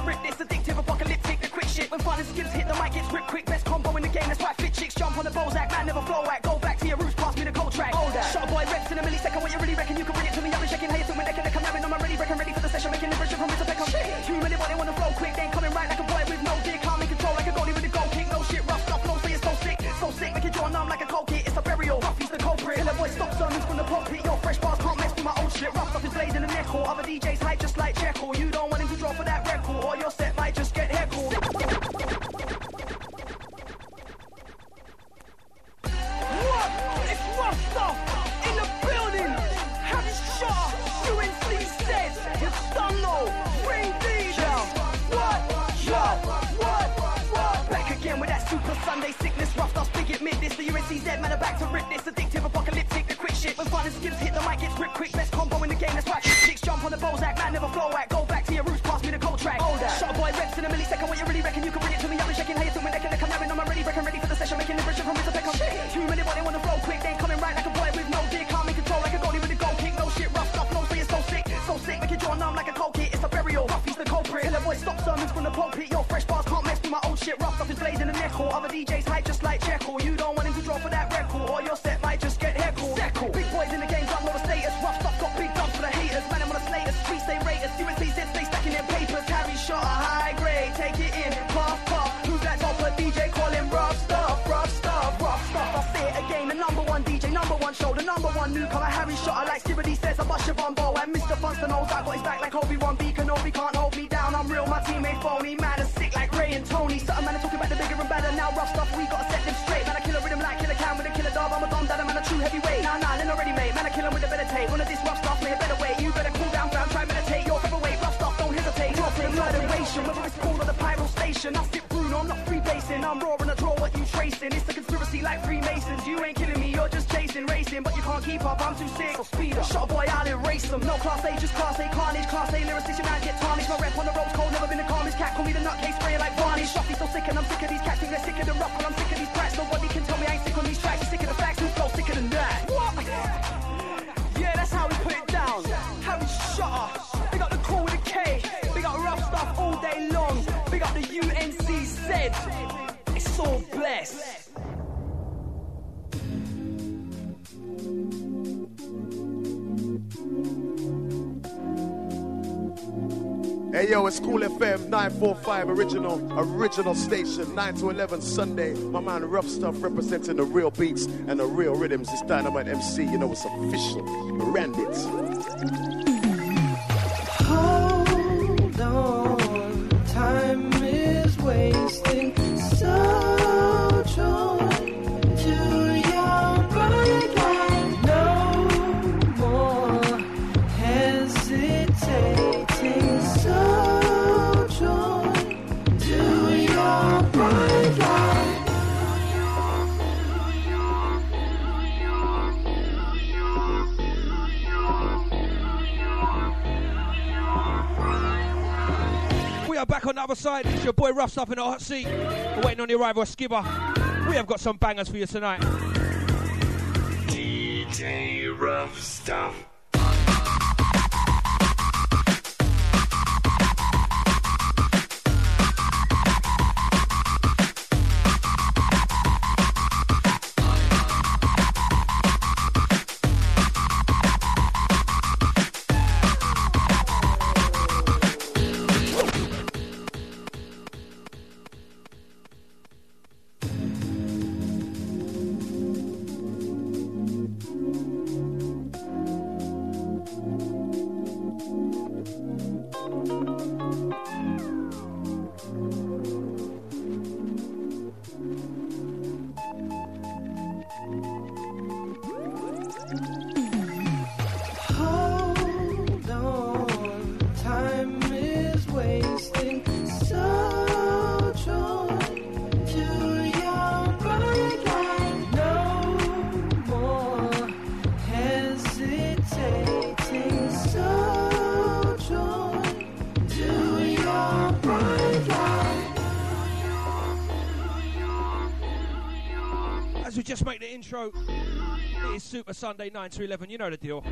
rip this, addictive, apocalyptic, the quick shit. When fun and skills hit, the mic gets ripped quick. Best combo in the game, that's why fit chicks jump on the Bozak. Man never flow at, go back to your roots, pass me the cold track. Shot boy reps in a millisecond, what you really reckon? You can bring it to me, I've been shaking how you took my neck and I'm having on my ready, ready for the session, making the version from Mr. Beckham. Too many body wanna flow quick, then coming right like a boy with no dick, calm in control like a goalie with a goal kick, no shit, rough stuff, no say it's so sick, make it draw numb like a cold kit, it's a burial, rough, he's the culprit, till the boy stops sermons from the pulpit, your fresh bars can't mess with my old shit, rough stuff is blazing the neck, or other DJs hype just like Jekyll, you don't want him to draw for that record, or your set might just get heckled. What? It's rough stuff in the building. Harry Shaw, UNC said, it's Stunno, Ring DJ. What? Back again with that Super Sunday sickness, rough stuff, big admit this. The UNCZ man are back to rip this, addictive, apocalyptic, the quick shit. When fun and skills hit, the mic gets ripped quick. Best combo in the game, that's why chicks jump on the Bozak. Man never flow at, go back to your roots, pass me the cold track. Shot boy reps in a millisecond, what you really reckon? You can bring it to me, I've been shaking how you took my neck and I'm having on my ready, ready for the session, making the version from Mr. Beckham. Too many body wanna flow quick, then coming right like a boy with no dick, calm in control like a goalie with a goal kick, no shit, rough stuff, no say it's so sick, make it draw numb like a cold kit, it's a burial, rough, he's the culprit, till the boy stop sermons from the pulpit, your fresh bars can't mess with my old shit, rough stuff is blazing the neck, or other DJs hype just like Jekyll, you don't want him to draw for that record, or your set might just get heckled. Big boys in the game, got lower status, rough stuff got big dubs for the haters, man I'm on a status, streets they rate us, UNCZ stay stacking their papers, Harry Shot a high grade, take it in, puff, who's that topper DJ, call him rough stuff, I say it again, the number one DJ, number one show, the number one newcomer, Harry Shot, like Skibberdy says, I bust your bumbo, and Mr. Funston knows I got his back like Obi-Wan B, Kenobi can't hold me down, I'm real, my team ain't phony, man is sick like Ray and Tony, certain man are talking about the bigger and better, now rough stuff, we gotta set them straight, man I kill a rhythm like Killer Cam with a killer dog, I'm a Dom Dada, man a true heavyweight, nah, then already made, man I kill him with a better tape, one of this rough stuff, man a better way, you better cool down, fam, try meditate, your featherweight, rough stuff, don't hesitate, drop in moderation, whether it's cool or the pyro station, I sit Bruno, I'm not freebasing, I'm raw and I draw what you tracing, it's a conspiracy like Freemasons, you ain't killing me, you're just chasing, racing, but you can't keep up, I'm too sick, so speed up, shot boy, I'll erase them, no class A, just class A carnage, class A lyricist, I get tarnished, my rep on the ropes cold, never been the calmest cat, call me the nutcase, spraying like varnish, Shuffy so sick and I'm sick of these cats, think they're sicker than rough, and I'm sick of these brats, nobody can tell me I ain't sick on these tracks, I'm sick of the facts, who's so sicker than that? What? Yeah, that's how we put it down, Harry Shutter, big up the crew with a K, big up rough stuff all day long, big up the UNCZ, it's so blessed. Hey yo, it's Cool FM 945 original station, 9 to 11 Sunday. My man Rough Stuff representing the real beats and the real rhythms. It's Dynamite MC, you know it's official. Randit. Hold on, time is wasting. So joy to your bright light. No more hesitating. So joy to your bright light. We are back on the other side. It's your boy Rough Stuff in the hot seat. We're waiting on the arrival of Skibber. We have got some bangers for you tonight. DJ Rough Stuff. Just make the intro. It is Super Sunday 9 to 11. You know the deal.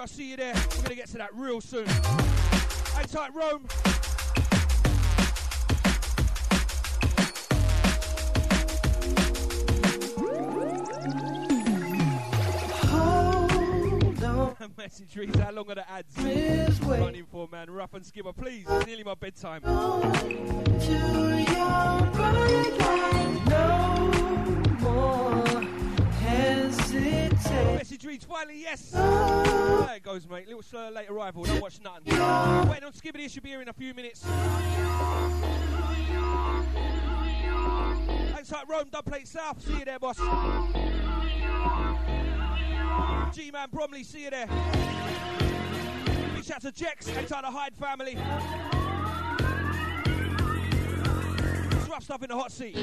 I see you there. We're gonna get to that real soon. Hang tight, Rome. Message reads, how long are the ads running for, man? Rough and Skipper, please. It's nearly my bedtime. Message reads, finally, yes. There it goes, mate. Little slow late arrival. Don't watch nothing. Waiting on Skibbity. He should be here in a few minutes. Thanks like Rome, Dubplate South. See you there, boss. G-Man Bromley, see you there. Big shout to Jex, enter the Hyde family. It's rough stuff in the hot seat.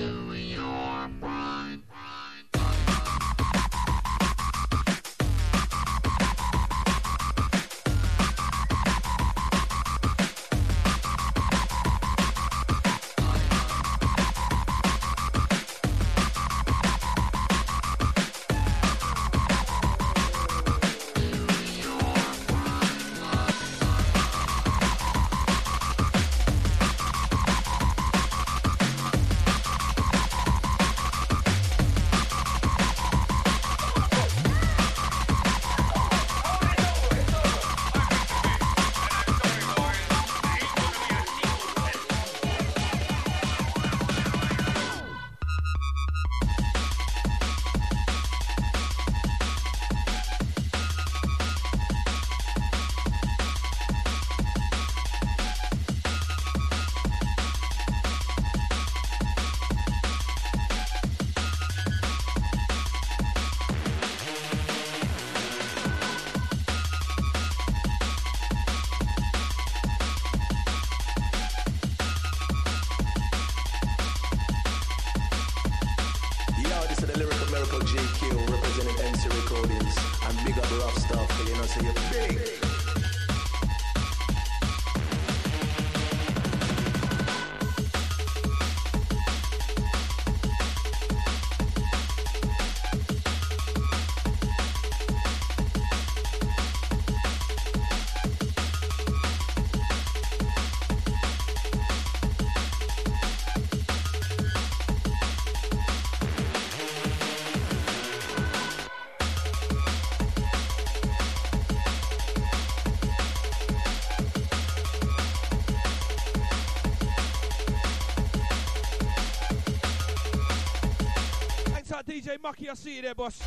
DJ Mucky, I see you there, boss.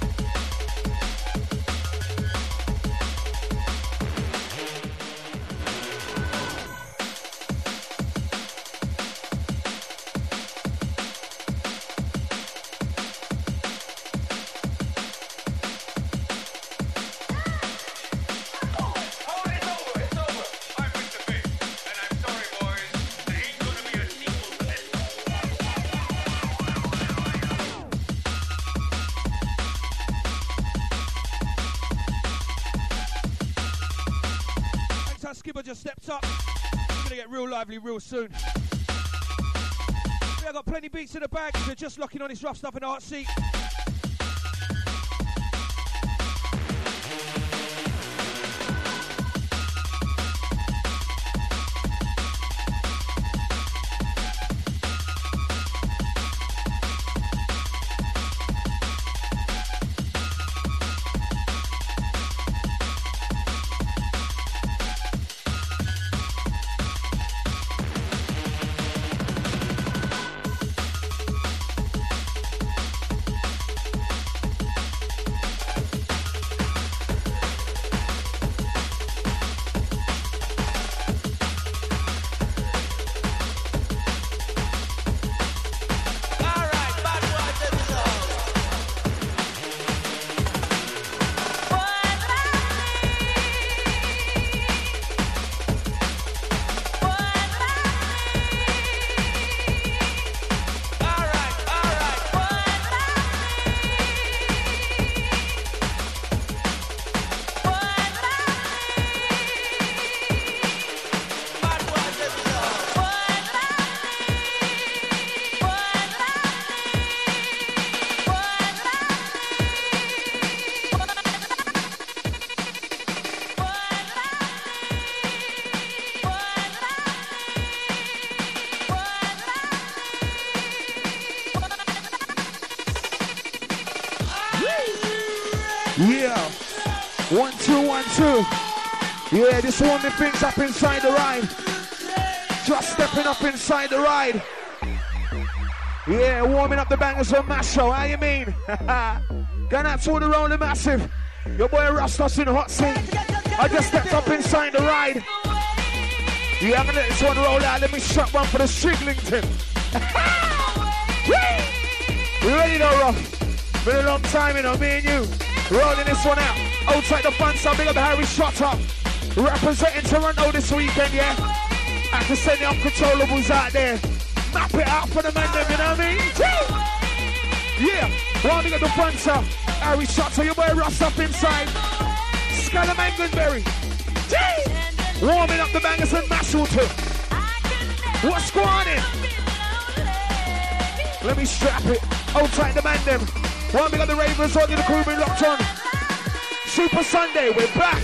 Skipper just stepped up. We're gonna get real lively real soon. I've got plenty beats in the bag if you're just locking on this rough stuff in the hot seat. Yeah. 1, 2, 1, 2. Yeah, this warming things up inside the ride. Just stepping up inside the ride. Yeah, warming up the bangers on Mash Show. How you mean? Going out to the Rolling Massive. Your boy Rastas in the hot seat. I just stepped up inside the ride. Yeah, I'm gonna let this one roll out. Let me shut one for the Striglington. You ready though, Ruff? Been a long time, you know, me and you. Rolling this one out. Outside the fun side, big up the Harry Shotter. Representing Toronto this weekend, yeah? I can send the uncontrollables out there. Map it out for the man, them, you know what I mean? Yeah, one big up the fun side. Harry Shotter, your boy Russ up inside. Skylar Manganberry. Warming up the bangers and Mashal too. What's going on? Let me strap it. Outside the man, them. One big up the Ravens, on the crew been locked on. Super Sunday, we're back.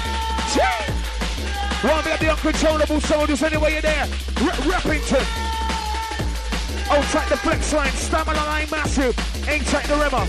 One big up the uncontrollable soldiers anyway you're there. Rappington. Outside the flex line, stamina line massive. Ain't tight the rimmer.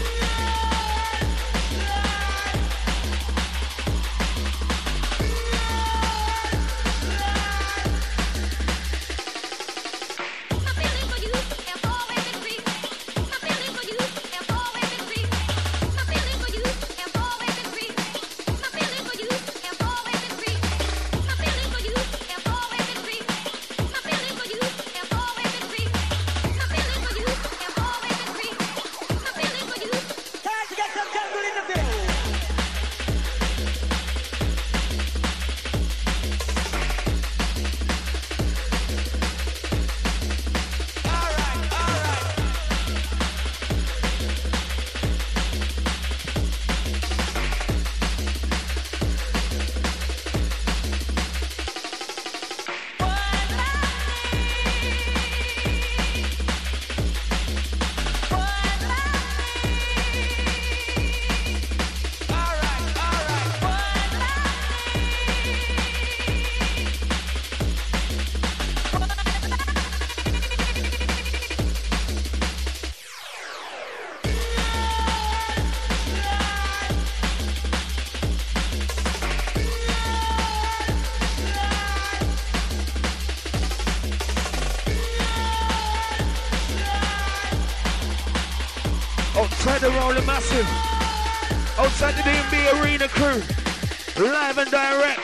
Outside the Rolling Massive, outside the DMB Arena crew, live and direct.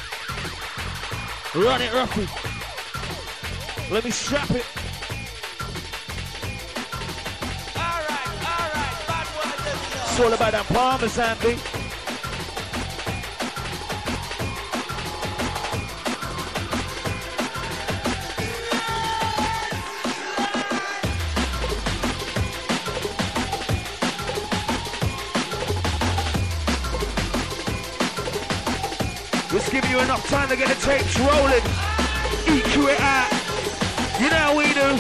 Run it, Ruffy. Let me strap it. Alright, it's all about that Parmesan, B. Let's give you enough time to get the tapes rolling. EQ it out. You know how we do.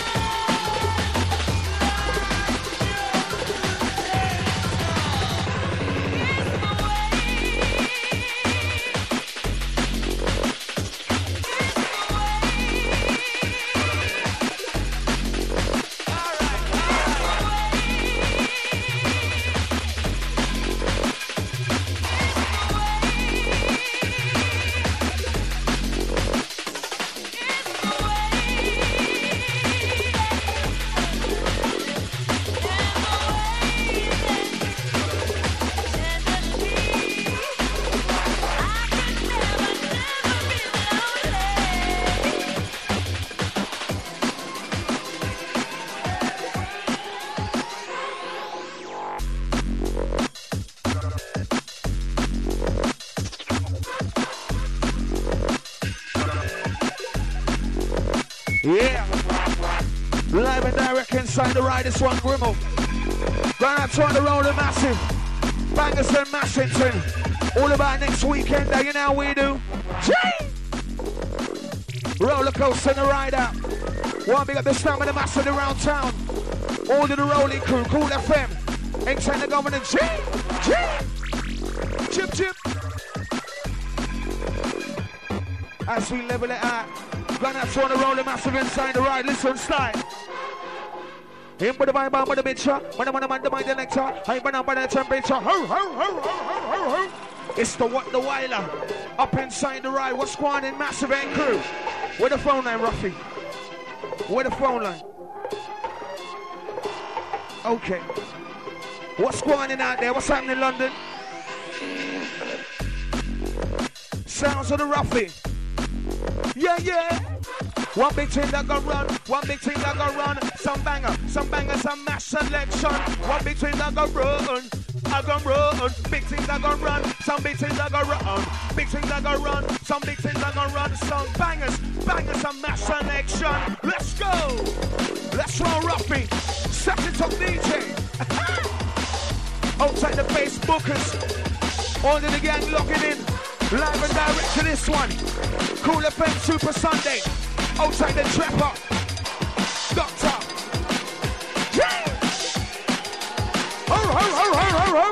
Yeah. Live and direct inside the ride, this one, Grimmel. Going out to the Rolling Massive. Bangers and Mashington. All about next weekend, you know how we do. Roller coaster and the ride out. One big up the Stamina Massive around town. All to the Rolling crew, Cool FM. Inside the governor, Chip, chip. As we level it out. Going out to the Rolling Massive inside the ride. Listen, slide. In with the vibe, on with the picture. When I'm on the mind, the lecture. I'm on the temperature. Ho, ho, ho, ho, ho, ho. It's the what the Weiler. Up inside the ride. What's going on, Massive and crew? Where the phone line, Ruffy? Where the phone line? Okay. What's going on out there? What's happening in London? Sounds of the Ruffy. Yeah, yeah. One big thing that gon' run, one big thing that gon' run. Some bangers, some mash selection. One big thing that gon' run, I gon' run. Big things that gon' run, some big things that gon' run. Big things that gon' run, some big things that gon' run. Some bangers, some mash selection. Let's go, let's roll Ruffy. Set it up, DJ. Outside the Facebookers, all of the gang logging in. Live and direct to this one. Cool FM Super Sunday. Outside the Trapper. Doctor. Yeah. Ho, ho, ho, ho, ho, ho.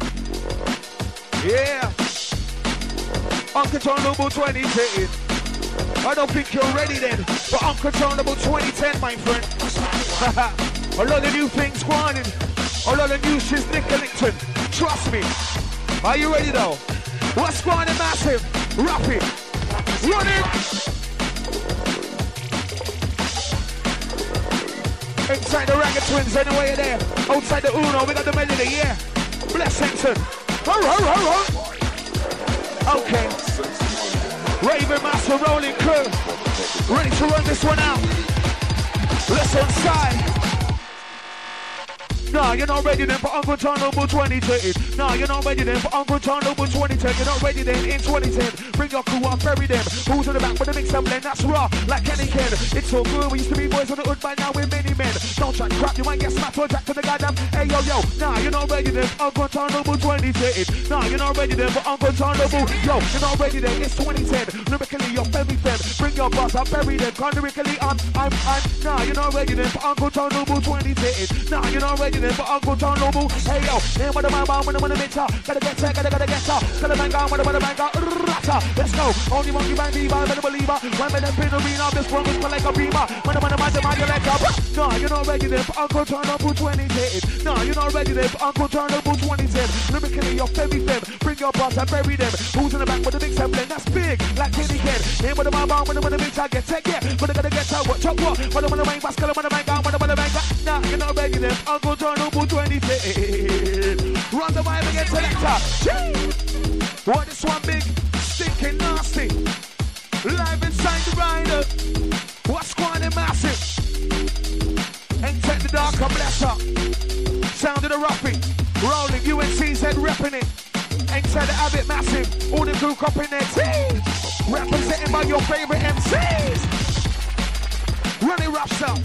Yeah. Uncontrollable 2010. I don't think you're ready then. For Uncontrollable 2010, my friend. A lot of new things going in. A lot of new shit's Nickelington. Trust me. Are you ready though? What's going on, Massive? Ruffy. Run it. Inside the Ragged Twins, anyway you're there. Outside the Uno, we got the melody, yeah. Blessington. Ho, ho, ho, ho. Okay. Raven Master rolling crew. Ready to run this one out. Let's inside. Nah, you're not ready then for Uncontrollable 2010. Nah, you're not ready then for Uncontrollable 2010. You're not ready then in 2010. Bring your crew up, bury them. Who's in the back with the mix and blend? That's raw, like Kenny Ken. It's so good, we used to be boys on the hood, but now we're many men. Don't try to crap, you might get smacked or jack to the goddamn. Hey, yo, yo. Nah, you're not ready then for Uncontrollable 2010. Nah, you're not ready then for Uncontrollable. Yo, you're not ready then, it's 2010. Lyrically, you're very fem. Bring your boss, I'll bury them. Lyrically, I'm. Nah, you're not ready then for Uncontrollable 2010. Nah, you're not ready then for Uncontrollable. Hey yo, name of the man, when I'm in the mixer. Gotta get set, gotta get set. Gotta bang on, when I'm bang on. Let's go. Only monkey bang diva, I'm a believer. When I'm in the arena, this one is like a beamer. When I'm in the man, you let up. No, you're not ready there for Uncontrollable 2010. No, you're not ready there for Uncontrollable 2010. Lyrically, you're very fem. Bring your boss and bury them. Who's in the back with the big blend? That's big, like Kenny Ken. Name of the man, when I'm in the mixer. Get set, yeah. When I'm gonna get out, watch out, what? When I'm in the bang, Pascal, when I'm bang on, when I'm in the bang on. Nah, you're not ready there for Uncontrollable 2010. Run the vibe against selector. What this one big, stinking nasty. Live inside the rider. What's going on, Massive? Ain't take the dark, bless up. Sound of the Ruffy. Rolling UNCZ repping it. Ain't take the Abbott Massive. All the crew up in their team. Represented by your favorite MCs. Run it, rough up.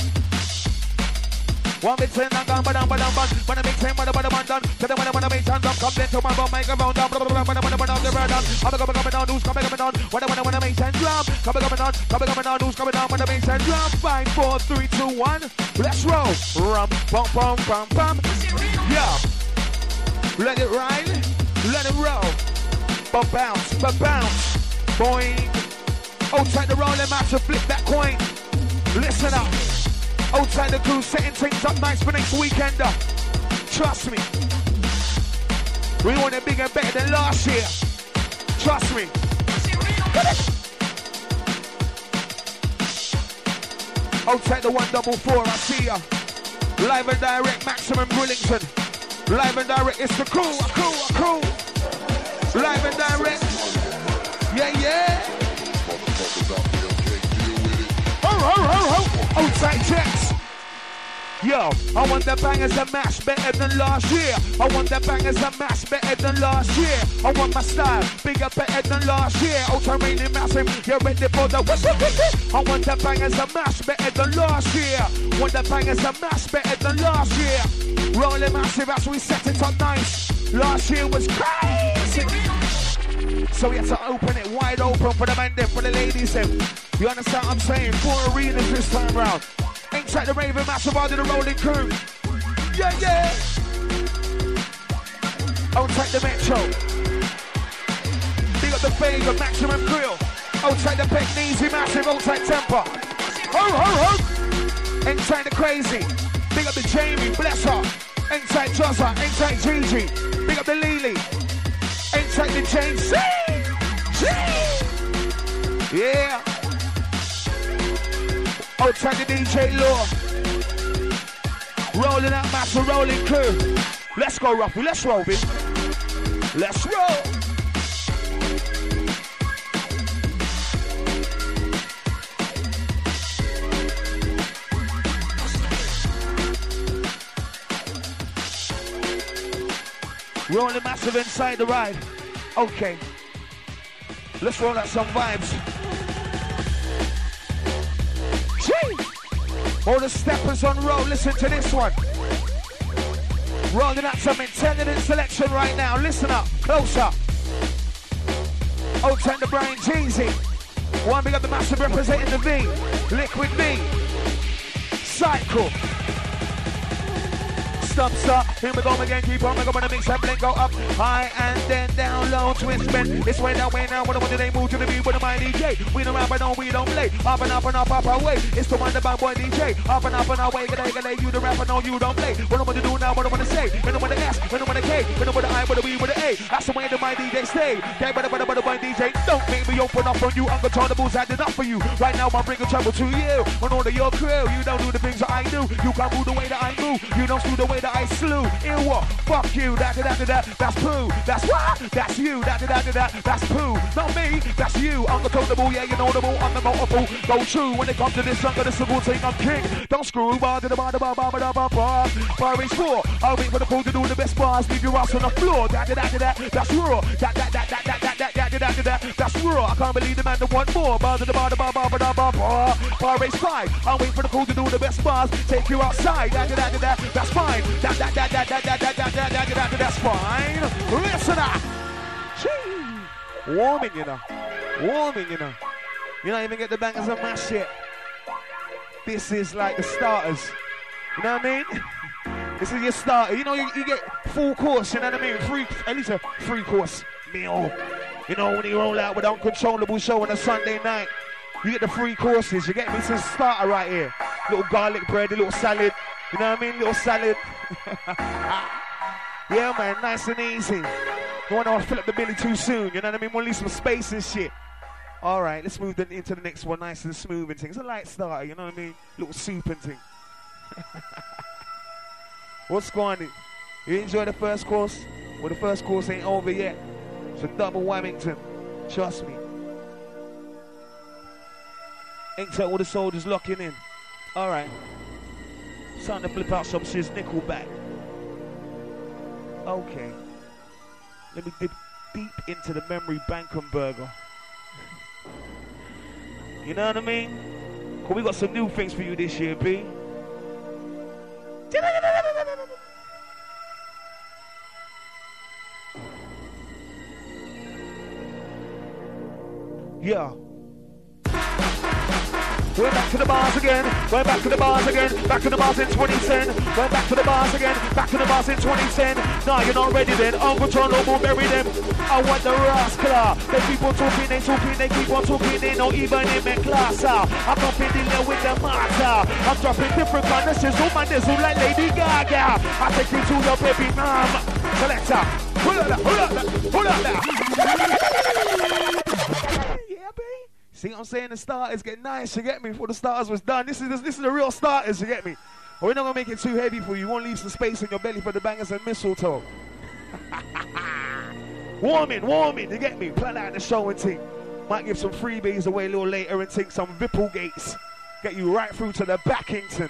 One big thing, I'm gone, but I'm when I make time, when I'm done. Tell them when I'm make time, come then to my bum, make a round down, when I'm the bird down. I'm coming on, who's coming on? When I make time, drum, coming on, who's coming on? When I make time, drum, 5, 4, 3, 2, 1, let's roll. Rum, bum, bum, bum, bum. Yeah. Let it ride, let it roll. But bounce, boing. Outside the rolling match, flip that coin. Listen up. Outside the crew, setting things up nice for next weekend. Trust me. We want it bigger and better than last year. Trust me. Outside the 144, I see ya. Live and direct, Maximum Brillington. Live and direct, it's the crew. Live and direct. Yeah. Ho. Outside checks. Yo, I want the bangers and mash better than last year. I want the bangers and mash better than last year. I want my style bigger, better than last year. Outside raining massive, you're ready for the I want the bangers and mash better than last year. Want the bangers and mash better than last year. Rolling massive as we set it up nice. Last year was crazy. So we have to open it wide open for the men there, for the ladies there. You understand what I'm saying? 4 arenas this time round. Inside the Raven Massive out of the rolling crew. Yeah. Outside the Metro. Big up the Vega Maximum Grill. Outside the Pekneezy Massive, outside Temper. Ho. Inside the Crazy. Big up the Jamie, bless her. Inside Jozza, inside Gigi. Big up the Lily. Inside the James. Yeah. Outside the DJ Law. Rolling out massive rolling crew. Let's go, Ruffy. Let's roll, bitch. Let's roll. Rolling massive inside the ride. Okay. Let's roll out some vibes. Gee! All the steppers on roll, listen to this one. Rolling out some intelligent selection right now. Listen up, closer. Old time the Brian Jeezy. One big up the massive representing the V. Liquid V. Cycle. Stop, here we go again, keep on, we go on the mix and blink, go up, high and then down, low, twist, bend, it's way down, what do they move to the beat with the my DJ, we don't rap, but no, we don't play, up and up and up, up our way, it's the one, the bad boy DJ, up and away, g'day, you the rapper, no, you don't play, what I want to do now, what I want to say, when I want to S, when I want to K, when I want to I, what I we with the A, that's the way that my DJ stay, okay, but my DJ, don't make me open up on you, uncontrollables, I did enough for you, right now I'm bringing trouble to you, on all of your crew, you don't do the things that I do, you can't move the way that I move, you don't do the way that I slew. In what? Fuck you. That's poo. That's what? That's you. That's poo. Not me. That's you. Uncontrollable. Yeah, you know the ball. I'm the multiple. Go true when it comes to this. I'm gonna single thing. I'm king. Don't screw. Bar is 4. I'll wait for the call to do the best bars. Leave your ass on the floor. That's raw. That's raw. I can't believe the man that want more. Bar is 5. I'll wait for the call to do the best bars. Take you outside. That's fine. That's fine. Listen up. Gee. Warming, you know. You don't even get the bangers and mash yet. This is like the starters. You know what I mean? This is your starter. You know, you get full course, you know what I mean? At least a 3-course meal. You know, when you roll out with Uncontrollable show on a Sunday night, you get the 3 courses. You get me? It's a starter right here. Little garlic bread, a little salad. You know what I mean? Little salad. Yeah, man, nice and easy. Don't want to fill up the belly too soon. You know what I mean? Want to leave some space and shit. All right, let's move into the next one. Nice and smooth and things. It's a light starter, you know what I mean? Little soup and thing. What's going on? You enjoy the first course? Well, the first course ain't over yet. It's a double Whammington. Trust me. Ain't all the soldiers locking in. All right. It's time to flip out some Sis Nickelback. Okay. Let me dip deep into the memory Bankenberger. You know what I mean? Cause we got some new things for you this year, B. Yeah. We're back to the bars again. We're back to the bars again. Back to the bars in 2010. We're back to the bars again. Back to the bars in 2010. Nah, you're not ready then. Uncontrollable, bury them. I want the rascal. They keep on talking, they keep on talking. They not even in my class. I'm not fiddling with the matter. I'm dropping different kind of sizzle, man. Nizzle like Lady Gaga. I take you to your baby mom. Selector. Pull up that. Yeah, baby. See what I'm saying? The starters get nice, you get me? Before the starters was done. This is the real starters, you get me? But we're not going to make it too heavy for you. You want to leave some space in your belly for the bangers and mistletoe. Warming, you get me? Plan out the show and ting. Might give some freebies away a little later and ting some Vipple gates. Get you right through to the Backington.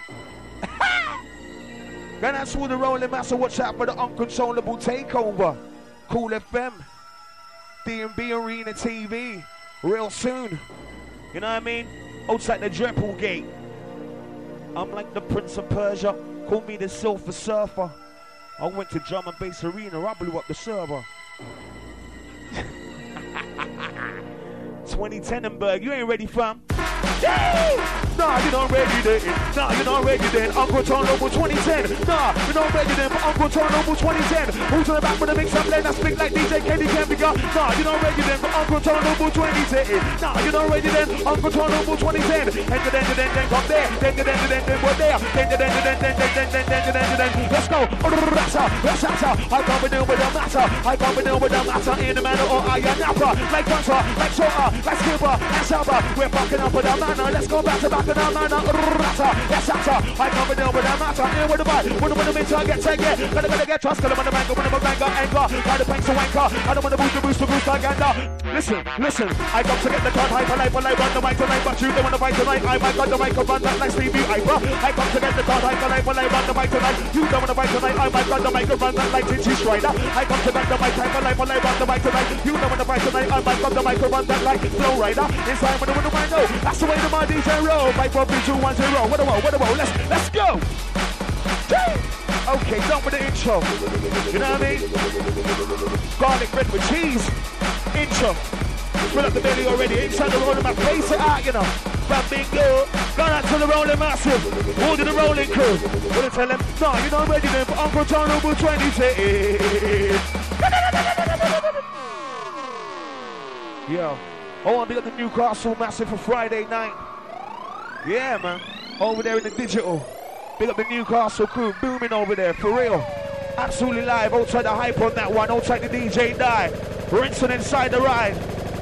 Then that's all the rolling master. Watch out for the Uncontrollable takeover. Cool FM. D&B Arena TV. Real soon. You know what I mean? Outside the Drepple Gate. I'm like the Prince of Persia. Call me the Silver Surfer. I went to Drum and Bass Arena. I blew up the server. 20 Tenenberg. You ain't ready, fam? No Nah, you're not ready then. Nah, you're not ready then. Uncle Tone Noble 2010. Nah, you're not ready then for Uncle Tone Noble 2010. Who's on the back with the mix up blend that speak like DJ Kenny Kempiga? Nah, you're not ready then for Uncle Tone Noble 2010. Nah, you're not ready then. Uncle Tone Noble 2010. Then come there. Then we're there. Then. Let's go. I come with the matter. I come with the matter in the manner or I am napper. Like Bunter, like Shorter, like Skipper and Shabba. We're backing up with the manner. Let's go back to back in the manner. Yes, I come with the matter. In with the bite. When the mid target, take it. Gotta get trust. Gotta wanna bank. When the banger, anger. Why the banks to wanker. I don't wanna boost agenda. Listen. I come to get the card. Hyper life, run the mic tonight. But you don't wanna fight tonight. I might got the mic run that like Stevie Hyper. I come to get the card. Hyper life, run the mic tonight. You don't wanna fight tonight. I might got the mic run that like Tinty Strider. I come to get the mic. Hyper life, run the mic tonight. You don't wanna fight tonight. I might got the mic run that like Flow Rider. Inside when the I know. That's the way to my DJ roll. Mic 43210. What a roll. Let's go. Okay, done with the intro. You know what I mean? Garlic bread with cheese. Intro. Fill up the belly already. Inside the rolling map. Face it out, you know. Bingo. Gone out to the rolling massive. All to the rolling crew. We'll tell them, no, you're not ready then for Uncle John Noble 2010. Yo. Oh, we got the Newcastle Massive for Friday night. Yeah, man. Over there in the digital. Big up the Newcastle crew, booming over there, for real. Absolutely live, outside the hype on that one, outside the DJ die. Rinsing inside the ride.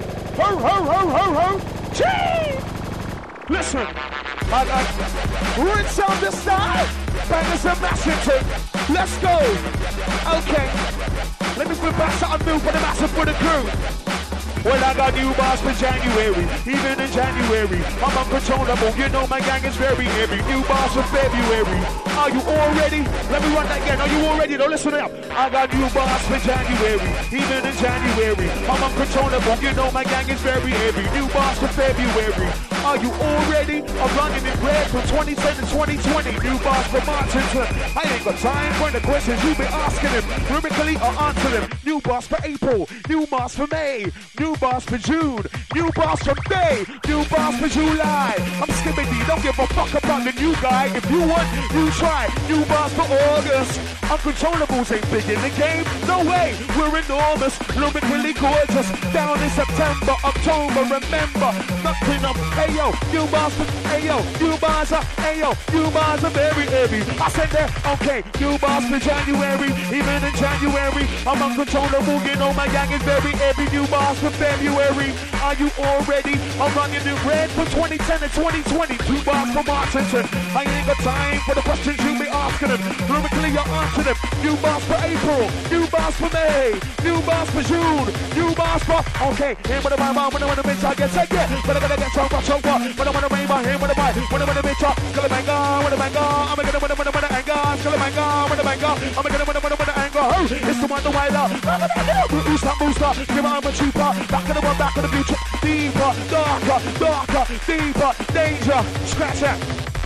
Ho. Gee! Listen, I got rinse on the side. Bangers a massive thing. Let's go. Okay. Let me flip back something new for the massive for the crew. Well, I got new bars for January, even in January. I'm uncontrollable, you know my gang is very heavy. New bars for February. Are you all ready? Let me run that again. Are you all ready? Now listen up. I got new bars for January, even in January. I'm uncontrollable, you know my gang is very heavy. New bars for February. Are you all ready? I'm running in red from 2010 to 2020. New bars for Martinson. I ain't got time for the questions you be asking them. Rhythmically, I'll answer them. New bars for April. New bars for May. New bars for June. New bars for May. New bars for July. I'm skipping D. Don't give a fuck about the new guy. If you want, you try. New bars for August. Uncontrollables ain't big in the game. No way. We're enormous. Blooming really gorgeous. Down in September, October. Remember, nothing up. Ayo, new bars for ayo, new bars are ayo, new bars are very heavy. I said that, okay, new bars for January, even in January, I'm uncontrollable, you know my gang is very heavy. New bars for February, are you all ready? I'm running in red for 2010 and 2020, new bars for Martinson. I ain't got time for the questions you be asking them. Rhythmically you answer them. New bars for April, new bars for May, new bars for June, new bars for okay. Here with the mama, when I want to bitch, I get take it, but I gotta get so much. When I want to rain my hand with a bite, when I want to bitch up, skill a banger, with a banger, I'm gonna anger, skill a banger, with a banger, I'm gonna anger. Oh, it's the one the white up. Booster, give arm a cheaper, back of the one, back of the future, deeper, darker, deeper, danger, scratch that.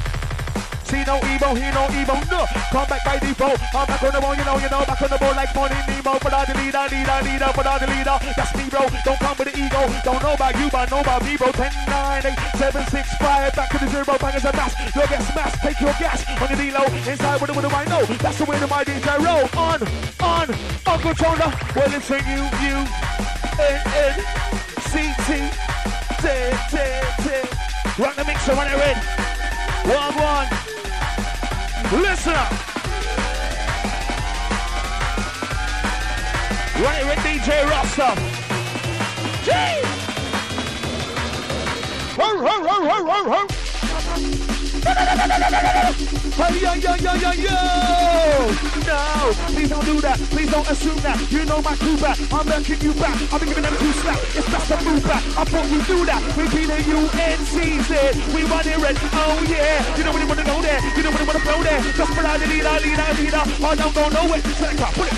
See no Evo, hear no Evo, no. Come back by default. I'm back on the ball, you know, back on the ball like Finding Nemo. But I'm the leader, but I'm the leader. That's me, bro. Don't come with the ego. Don't know about you, but know about me, bro. 10, 9, 8, 7, 6, 5. Back to the zero, bangers and mass. You'll get smashed, take your gas on your D-low. Inside with the I know. That's the way to my DJ roll. On, Uncle Tona. Well, it's a U, N, C, T. Run the mixer when they're in. 1. Listen up. Run it with DJ Rasta. Gee! Ho. Yo! No, please don't do that. Please don't assume that. You know my crew back. I'm lurking you back. I'll be giving them 2 slap. It's just a move back. I thought you do that. We be the UNC said. We run it red. Oh yeah. You don't really want to go there. You don't really want to flow there. Just put out the leader. I don't go nowhere. Select up. Put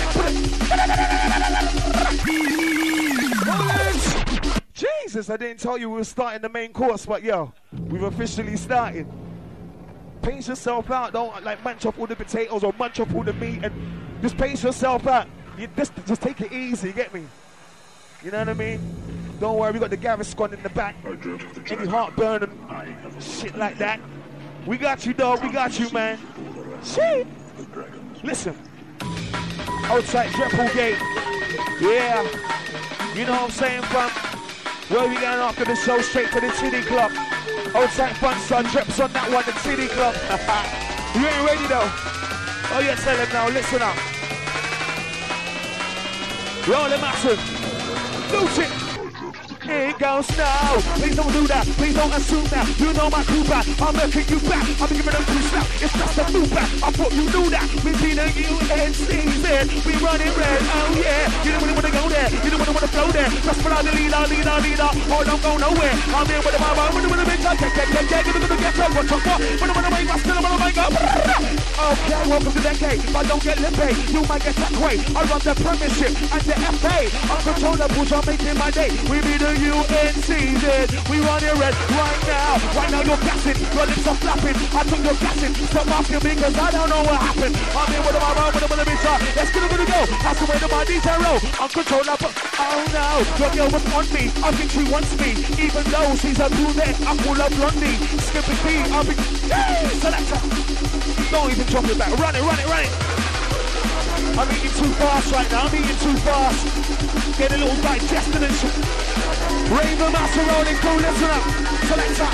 it. Jesus, I didn't tell you we were starting the main course, but yo, we've officially started. Pace yourself out, don't like munch up all the potatoes or munch up all the meat and just pace yourself out. You just take it easy, get me? You know what I mean? Don't worry, we got the Gaviscon in the back. Any heartburn and shit like that. We got you, dog. We got you, man. Shit. Listen. Outside Drepplegate. Yeah. You know what I'm saying, fam? Where we going after the show? Straight to the City Club. Outside Fun Sun, Dreps on that one, the City Club. You ain't ready though. Oh yeah, tell him now, listen up. Roll it massive. Loot it. Here it goes now. Please don't do that. Please don't assume that. You know my crew back. I'm looking you back. I'm giving them two slap. It's just a move back. I thought you knew that. We be the UNCZ. We running red. Oh yeah. You don't really want to go there. You don't really want to flow there. Just for the leader. Oh, don't go nowhere. I'm here with the mama. With the bitch. Gonna get up. What's up? Wanna make my still wanna make up. Okay, welcome to the decade. But don't get lippy. You might get that way. I run the premiership and the FA. Uncontrollable. I'm making my day. We be the UNCZ, we run it red right now. Right now you're gassing, your lips are flapping. I think you're gassing, stop asking me cause I don't know what happened. I'm here with my run, with the bitch. Let's get it go. That's the way to my DJ roll. Uncontrollable. Oh no, your girl was on me. I think she wants me. Even though she's a brunette, I'm full of blondie. Skipping me, I'll be selector. Don't even drop it back. Run it. I'm eating too fast right now. I'm eating too fast. Get a little digestion and shit. Raven Master rolling cool, listen up. Selector.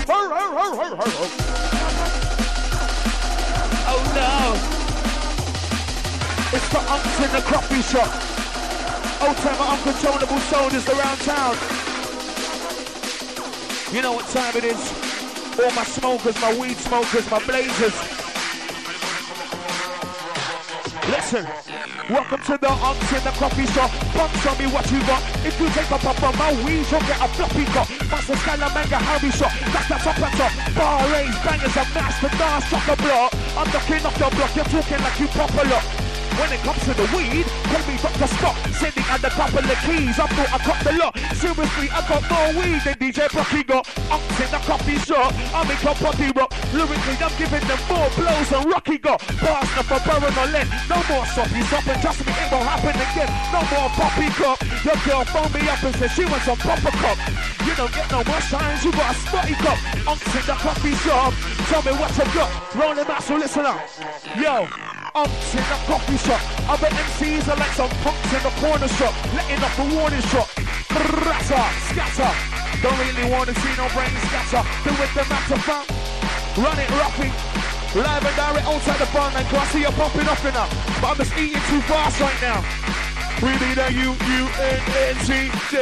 Oh no. It's the unks in the coffee shop. Old timer uncontrollable soldiers around town. You know what time it is. All my smokers, my weed smokers, my blazers. Listen, welcome to the unks in the coffee shop. Punks on me what you got. If you take a pop on my weed, you'll get a floppy cut. Master Scalamanga Harry shot. That's the top and top. Bar raise, bangers and master dance, struck a block. I'm knocking off the block, you're talking like you pop a lot. When it comes to the weed, call me Dr. Scott. Sending under couple of keys, I thought I got the lot. Seriously, I got more weed than DJ Brocky got. Unks in the coffee shop, I make a body rock. Lyrically, I'm giving them more blows than Rocky got. Bars not for Baron or Len. No more soppy sopping, trust me, it won't happen again. No more poppy cop. Your girl phoned me up and said she wants some proper cop. You don't get no more shines, you got a spotty cop. Unks in the coffee shop, tell me what you got. Rolling back, so listen up. Yo. Unks in the coffee shop. Other MCs are like some punks in the corner shop, letting off a warning shot. Ratter, scatter. Don't really want to see no brain scatter. Do with the matter, fam. Run it, rocky. Live and direct outside the barn, and I see you popping off in up. But I'm just eating too fast right now. We be the UNCZ.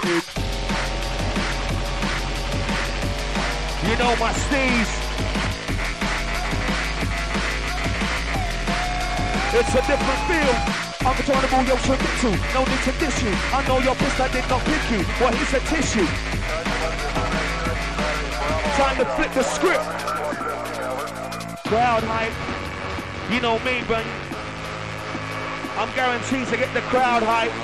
You know my steez. It's a different feel. Uncontrollable, yo, submit to. No need to dish you. I know your pistol did not pick you. Well, he's a tissue. Time to flip the script. Crowd hype. You know me, but I'm guaranteed to get the crowd hype.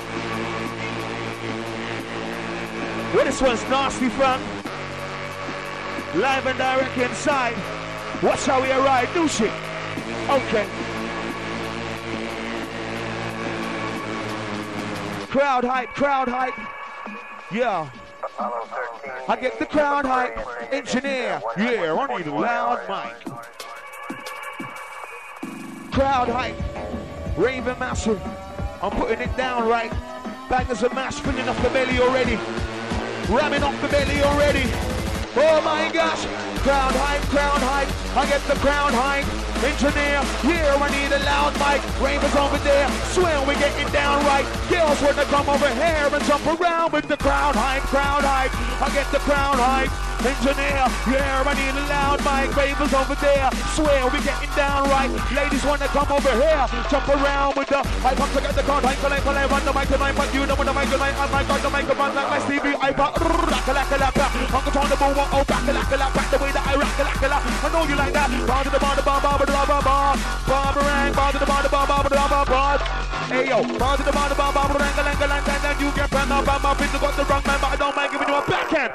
Well, this one's nasty, fam. Live and direct inside. Watch how we arrive. New shit. Okay. Crowd hype. Yeah. I get the crowd hype. Engineer. Yeah, I need a loud mic. Crowd hype. Raven Massive. I'm putting it down right. Bangers and mash filling off the belly already. Ramming off the belly already. Oh my gosh. Crowd hype. I get the crowd hype. Engineer, yeah, I need a loud mic. Raven's over there, swear we're getting down right. Girls wanna come over here and jump around with the crowd hype. I get the crowd hype. Engineer, yeah, I need a loud mic. Raven's over there, swear we're getting down right. Ladies wanna come over here, jump around with the hype. I'm to get the crowd hype, I run the mic tonight, but you know when the mic tonight, I might got the mic run like my Stevie iPad. Uncontrollable, oh, back the way that I rock. I know you like that. Bar to the bar, Barbarang, bar to the bar. Hey yo, bar to the bar, and then you get bam, been got the wrong man, but I don't mind giving you a backhand.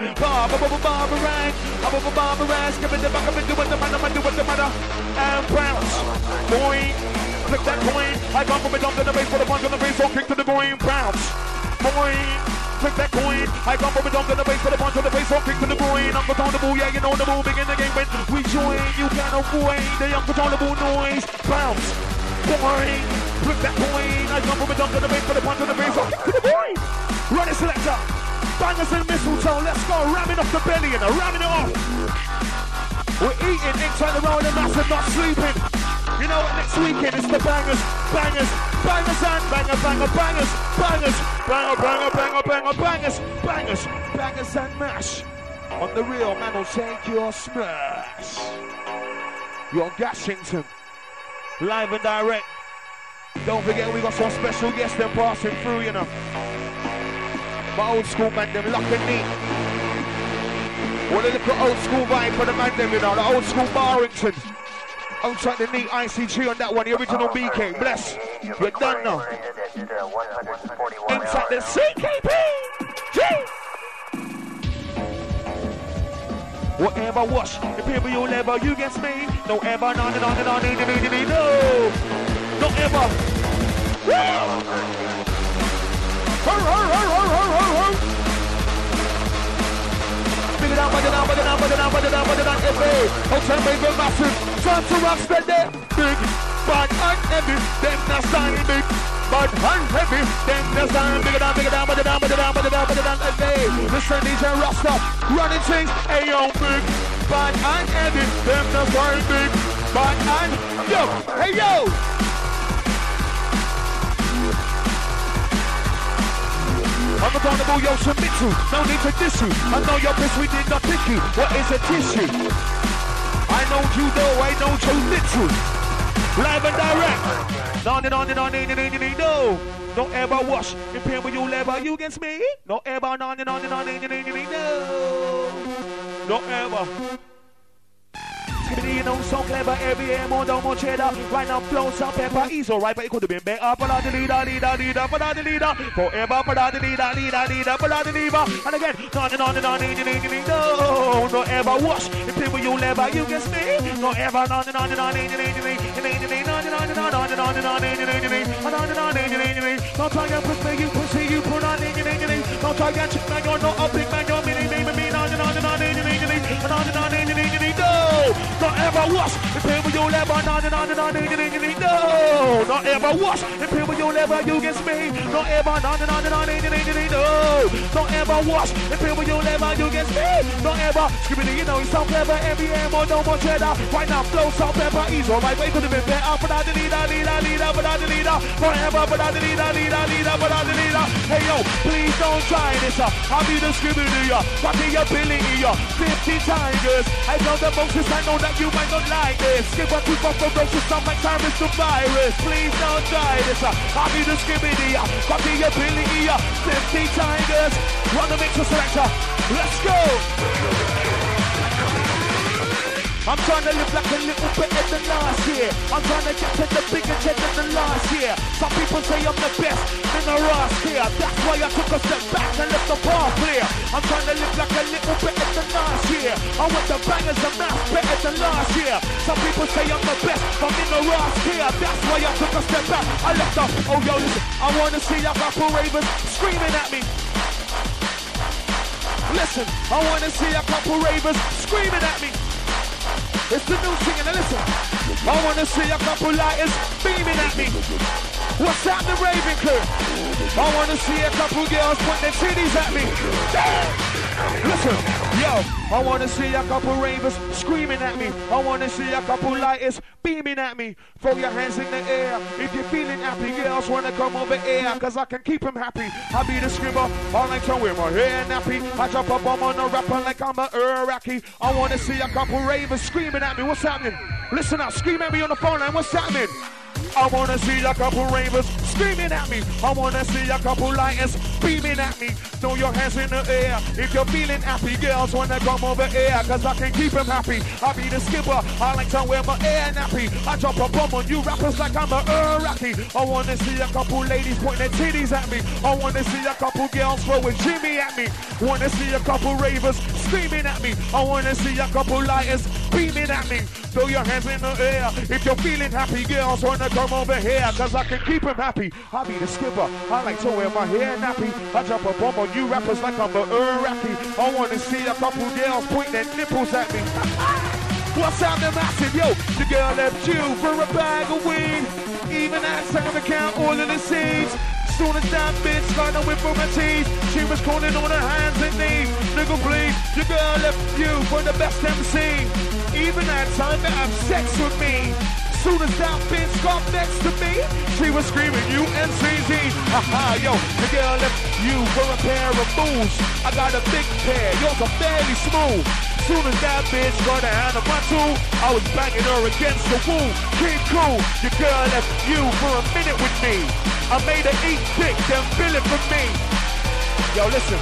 Barbarang, skipping the back of it, do what the matter, and bounce. Boing, click that coin. I come from the dump to the base for the punch on the base, so kick to the going bounce. Boing. Click that coin. I come from a dunk in the base for the punch on the face, so kick to the groin. Uncontrollable, yeah, you know the move begin the game when we join. You can't avoid the uncontrollable noise. Bounce, boing. Click that coin. I come from a dunk in the base for the punch on the face, so kick to the groin. Run it, selector. Bangers and mistletoe. Let's go. Ramming off the belly and ramming it off. We're eating inside the roll and mass and not sleeping. You know what, next weekend it's the bangers, bangers, bangers and banger, banger, bangers, bangers, banger, banger, banger, banger, bangers, bangers, bangers and mash. On the real, man will take your smash. You're Gashington, live and direct. Don't forget we got some special guests them passing through, you know. My old school man, them lock and neat. What a little old school vibe for the man, them, you know, the old school Barrington. Outside the neat ICG on that one, the original BK. Bless. You're done now. Inside the CKP. G. Whatever wash, the people you'll ever, you against me. No ever, no. No ever. Outside baby massive, turn to rock steady. Big, bad and heavy, them not sign big. Bad and heavy, them not sign bigger than, heavy. Listen DJ Rasta, running things, hey yo big. Bad and heavy, them not sign big. Bad and, yo, hey yo. I'm the vulnerable, yo, submit to. No need to diss you. I know you're pissed, we did not pick you. What is a tissue? I know you know, I know you little. Live and direct. No. Don't ever wash. In pain when you ever, you against me. No ever, no. Don't ever. You know, so clever, every air more, no more cheddar. Right now, flow, some pepper, he's alright, but it could have been better. For the leader, forever, for the leader, for the leader. And again, no, no ever wash. If people you never, you against me. No ever, no. Don't try and push me, you put on. Don't try and trick man, you're not a big man, you're mini. Not ever wash the people you never, no, not ever wash the people you never, you against me. Not ever, no, don't ever wash the people you never, you against me. Not ever, skibbity, you know, it's so clever, every air more, no more cheddar. Right now, flow, salt, pepper, he's alright, but it could have been better. But the leader, forever, but the leader. Hey yo, please don't try this, I'll be the skibbity, what the ability, 50 tigers. I know the Moses, I know that you might not like this. Skip a quick off the road to some like time is the virus. Please don't try this, I'll be the skibbity, got the ability, 50 tigers. Run the mixer selector, let's go. I'm trying to live like a little bit better than last year. I'm trying to get to the bigger check than last year. Some people say I'm the best in the rust here. That's why I took a step back and left the bar clear. I'm trying to live like a little bit better than last year. I want the bangers and mass better than last year. Some people say I'm the best, but I'm in the rust here. That's why I took a step back. I left the, oh yo listen, I wanna see a couple ravers screaming at me. Listen, I wanna see a couple ravers screaming at me. It's the new thing and listen. I wanna see a couple lighters beaming at me. What's that, the raving crew? I wanna see a couple girls put their titties at me. Listen, yo, I wanna see a couple ravers screaming at me. I wanna see a couple lighters beaming at me. Throw your hands in the air if you're feeling happy. Girls wanna come over here, cause I can keep them happy. I be the scribber, I like to wear my hair nappy. I drop a bomb on a rapper like I'm a Iraqi. I wanna see a couple ravers screaming at me. What's happening? Listen up, scream at me on the phone line. What's happening? I wanna see a couple ravers screaming at me. I wanna see a couple lighters beaming at me. Throw your hands in the air if you're feeling happy. Girls wanna come over here, cause I can keep them happy. I be the skipper, I like to wear my hair nappy. I drop a bomb on you rappers like I'm a Iraqi. I wanna see a couple ladies pointing their titties at me. I wanna see a couple girls throwing Jimmy at me. Wanna see a couple ravers screaming at me. I wanna see a couple lighters beaming at me. Throw your hands in the air. If you're feeling happy, girls wanna come over here, cause I can keep them happy. I be the skipper, I like to wear my hair nappy. I drop a bomb on you rappers like I'm a Iraqi. I wanna see a couple girls point their nipples at me. What's out the massive, yo? The girl left you for a bag of weed. Even that time to count all of the seeds. Soon as that bitch got a whip from her teeth, she was calling on her hands and knees. Nigga please, your girl left you for the best MC. Even that time to have sex with me. Soon as that bitch got next to me, she was screaming UNCZ. Haha, yo, the girl left you for a pair of moves. I got a big pair, yours are fairly smooth. Soon as that bitch got a hand on my tool, I was banging her against the wall. Keep cool, your girl left you for a minute with me. I made her eat dick, then bill it for me. Yo, listen.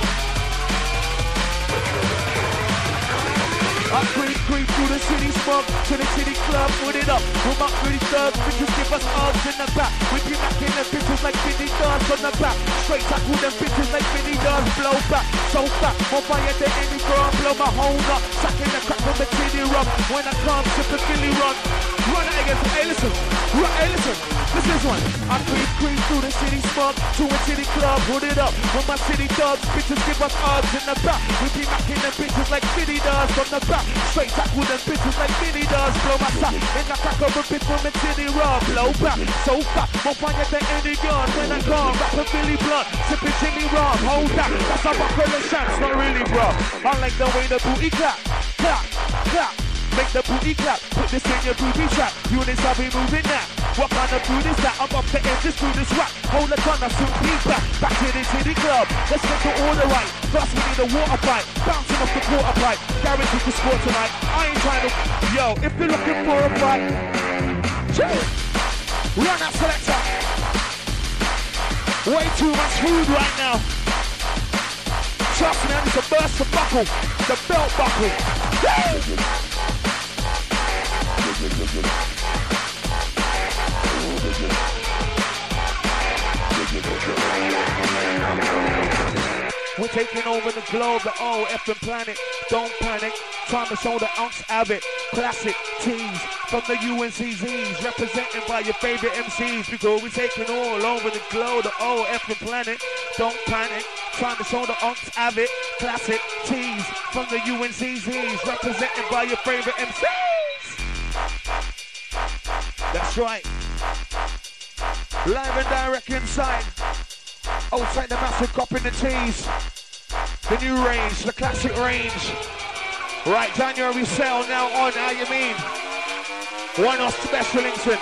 I creep through the city, smoke to the city club, put it up. With my pretty thugs, bitches give us odds in the back. We be knocking them bitches like Vinny does on the back. Straight tackle them bitches like Vinny does, blow back. So fat, on fire than any girl, blow my hole up. Sacking the crack from the titty rub. When I come, sip the Philly run. Run it again, hey listen, this is one. I creep through the city, smoke to a city club, put it up. With my city thugs, bitches give us odds in the back. We be knocking them bitches like Vinny does on the back. Straight tackle them bitches like Vinny does, blow my sack. In the crack of a bitch from the city rub, blow back. So fat, more fire than any gun. When I come, rapping Billy Blunt, sipping Jimmy Rum. Hold that, that's how I call the shots, not really bro. I like the way the booty clap, clap, clap. Make the booty clap, put this in your booby trap. Units I'll be moving now. What kind of food is that? I'm off the edge, just do this rap. Hold the gun, I soon be back. Back to the city club, let's get to order right. First we need a water pipe, bouncing off the quarter pipe. Guaranteed to score tonight. I ain't trying to, yo, if you're looking for a fight, run that selector. Way too much food right now. Trust me, I need to burst the buckle, the belt buckle. We're taking over the globe, the whole effing planet. Don't panic, time to show the ounce of it. Classic tees from the UNCZs, represented by your favorite MCs. Because we're taking all over the globe, the whole effing planet. Don't panic, time to show the ounce of it. Classic tees from the UNCZs, represented by your favorite MCs. That's right. Live and direct inside. Outside the massive cop in the tees. The new range, the classic range. Right, January sale now on, how you mean? One off Specialington.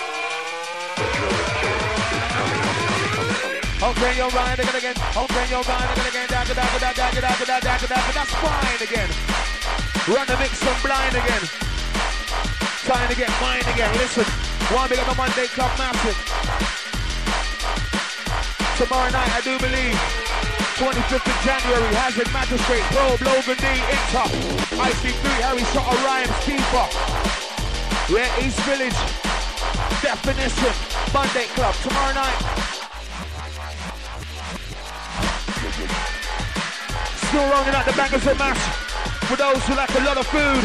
Okay, you're right again. Okay, you're right again. That's fine again. Run the mix from blind again. Trying to get mine again. Listen, one big on the Monday Club Massive. Tomorrow night, I do believe, 25th of January, Hazard Magistrate, Probe, Logan D, Inter, IC3, Harry Shotter, Rhymes, Keeper. Yeah, East Village, Definition, Monday Club, tomorrow night. Still rounding out the bangers and mash for those who like a lot of food.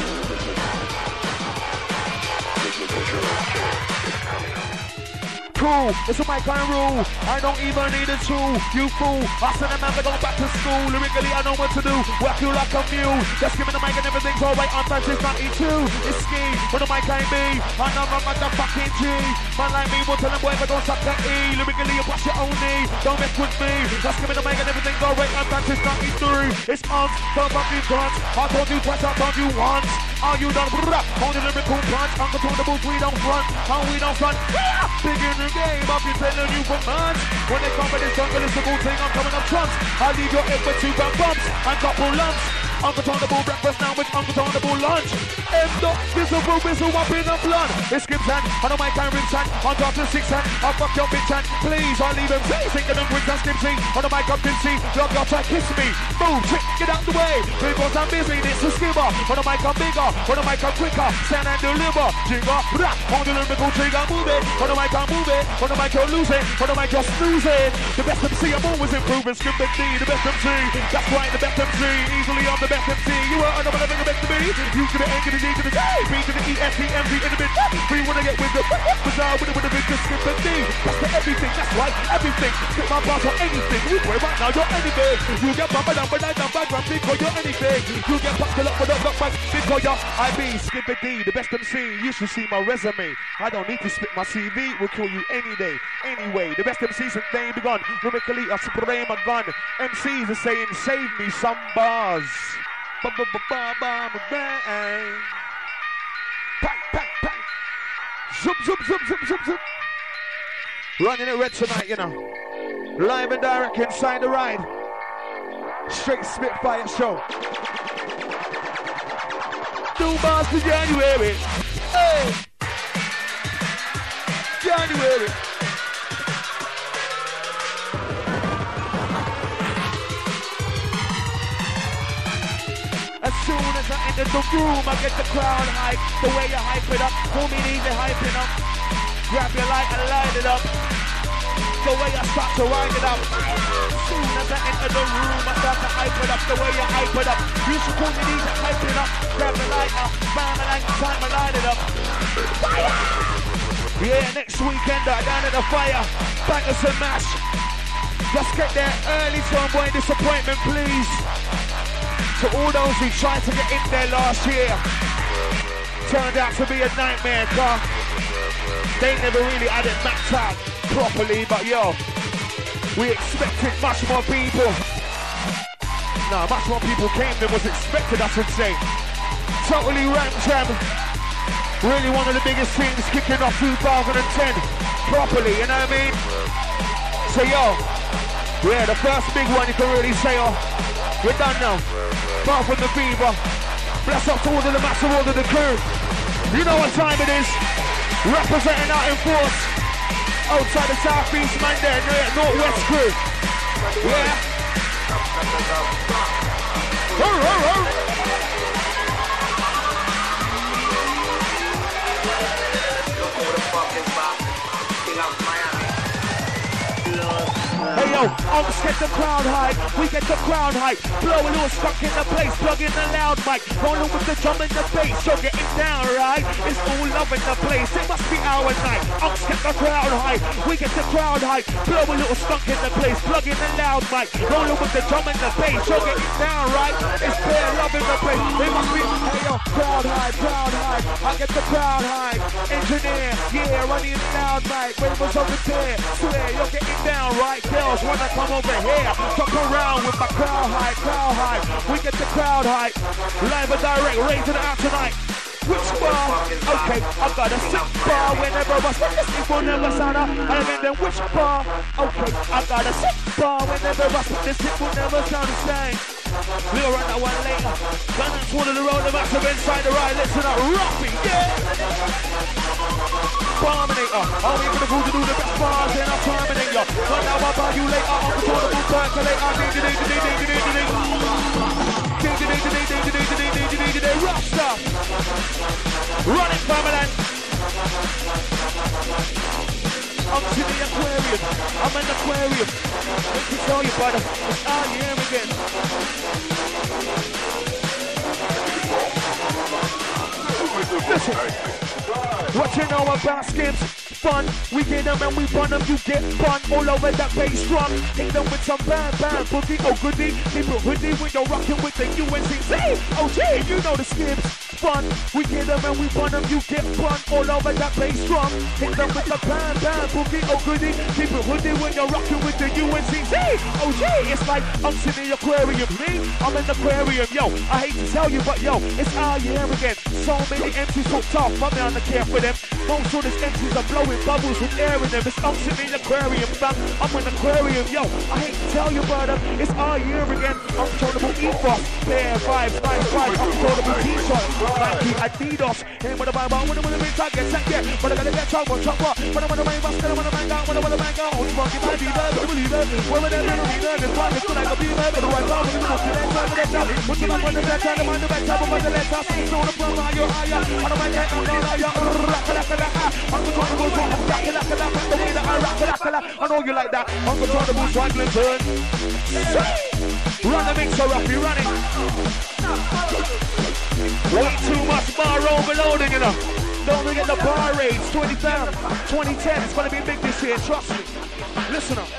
Cool, it's a my kind of rule. I don't even need a tool, you fool. I said I'm never going back to school. Lyrically, I know what to do. Work you like a mule. Just give me the mic and everything's alright. On time, it's not E2. It's ski, what am I kind be? Another motherfucking G. Man like me, won't tell them boy if I don't suck that E. Lyrically, you watch your own knee. Don't mess with me. Just give me the mic and everything's alright. On time, it's not E3. It's on, don't fuck you front. I told you twice, I told you once. Are you done? Hold the lyrical punch. Uncontrollable, we don't front. And we don't front. Big in the game, I've been telling you for months. When they come with this jungle, it's a good thing, I'm coming up trumps. I leave your head with 2 gun bumps and couple lumps. Uncontrollable breakfast now with uncontrollable lunch. End up, visible whistle up in the blood. It's Gibbs hand, I know my time rims hand. On top to 6 hand, I'll fuck your bitch hand. Please, I'll leave him say, thinking them quick and skimsy. On the mic up can see, love your try kiss me. Move, trick, get out the way. Because I'm busy, this is skimmer. On the mic I'm bigger, on the mic I'm quicker. Stand and deliver, jigger, rap. On the lyrical trigger, move it. On the mic I'm moving, on the mic you're losing. On the mic you're snoozing. The best MC, I'm always improving. Skip the D, the best MC. That's right, the best MC. Easily on the best MC. You are on the one best to me. You to the A to the D to the J, B to the E, F, T, M, V in the mid. We wanna get with the bizarre with the big skip and D. That's the everything, that's right, everything. Skip my boss or anything. We play right now, you're anything. You get bumper down, but I don't back run because you're anything. You get popped up with a lock back because you're IB, skip and D, the best MC. You should see my resume. I don't need to spit my CV. We'll kill you any day. Anyway, the best MCs since they begun. Remically, I spray my gun. MCs are saying, save me some bars. Bang. Bang. Zoom. Running it red tonight, you know. Live and direct inside the ride. Straight Spitfire show. 2 bars to January. Hey! January. As soon as I enter the room, I get the crowd hype. The way you hype it up, for me easy hyping up. Grab your light and light it up. The way I start to ride it up. As soon as I enter the room, I start to hype it up. The way you hype it up. You should call me easy hyping up. Grab the light up, bam, and time to light it up. Fire! Yeah, next weekend down at the fire. Bangers and mash. Just get there early to avoid disappointment, please. To all those who tried to get in there last year, turned out to be a nightmare, car. They never really had it mapped out properly, but yo, we expected much more people. No, much more people came than was expected, I should say. Totally ramp jam. Really one of the biggest things kicking off 2010 properly, you know what I mean? So yo, yeah, the first big one you can really say, oh, we're done now. Apart from the fever. Bless up to all of the massive, all of the crew. You know what time it is. Representing out in force. Outside the Southeast man there, Northwest crew. Yeah. Hey yo, Unks get the crowd hype, we get the crowd hype. Blow a little stuck in the place, plug in the loud mic. Rolling with the drum and the bass, you're getting down, right? It's all love in the place, it must be our night. Unks get the crowd hype, we get the crowd hype. Blow a little stuck in the place, plug in the loud mic. Rolling with the drum and the bass, you're getting down, right? It's clear love in the place, it must be. Hey yo, crowd hype, I get the crowd hype. Engineer, yeah, running the loud mic. Ravers over there, swear you're getting down, right? Girls wanna come over here, jump around with my crowd hype. We get the crowd hype. Live and direct, raising it out tonight. Which bar? Okay, I got a sick bar whenever I spit this, it will never sound up. And then which bar? Okay, I got a sick bar whenever I spit this, it will never sound the same. We'll run that one later. Gunners wanted to roll the massive inside the ride. Listen up, Ruffy, yeah! Barminator, I'll be for the fool to do the best bars and I'll terminate ya. Right now I'll buy you later, I'll control the full percolator. Rough stuff. Run it, Barmaland. I'm to the aquarium. I'm an aquarium. Let me tell you, brother, it's our year again. Listen, what you know about skips? Fun, we get them and we bun them, you get fun all over that bass drum. Hit them with some bam boogie, oh goodie. People hoodie when you're rocking with the UNCZ. Oh gee, you know the skips. Fun, we get them and we bun them, you get fun all over that bass drum. Hit them with the bam boogie, oh goodie. People hoodie when you're rocking with the UNCZ. Oh gee, it's like I'm sitting in the aquarium. Me, I'm in the aquarium, yo. I hate to tell you, but yo, it's our year again. So many MCs hooked off, I'm not care for them. Most of these MCs are blowing bubbles with air in them. It's I'm sitting in the aquarium, fam. I'm in the aquarium, yo. I hate to tell you, brother, it's our year again. Uncontrollable ethos, pair vibes, nice vibes, uncontrollable t-shirt, Nike, Adidas. Hey, what about when the big target set, yeah. But I gotta get trouble, chop up. When I want to bang bust, when I want to bang out, when I want to bang out. Only fucking might be there, but believe it. When they're not be there, it's like it's like a beamer, but the right now, when you look at that, when the top, what you like when the better, the mind, the better, but the left, I'm so the front line. you higher. On the mic, I'm going higher. Uncontrollable, so I'm back. The way that I rock. I know you like that. Uncontrollable, so I'm turn. Run the mixer up, you run it. Way too much bar overloading, you know. Don't forget the bar rates, 2010. It's gonna be big this year, trust me. Listen up.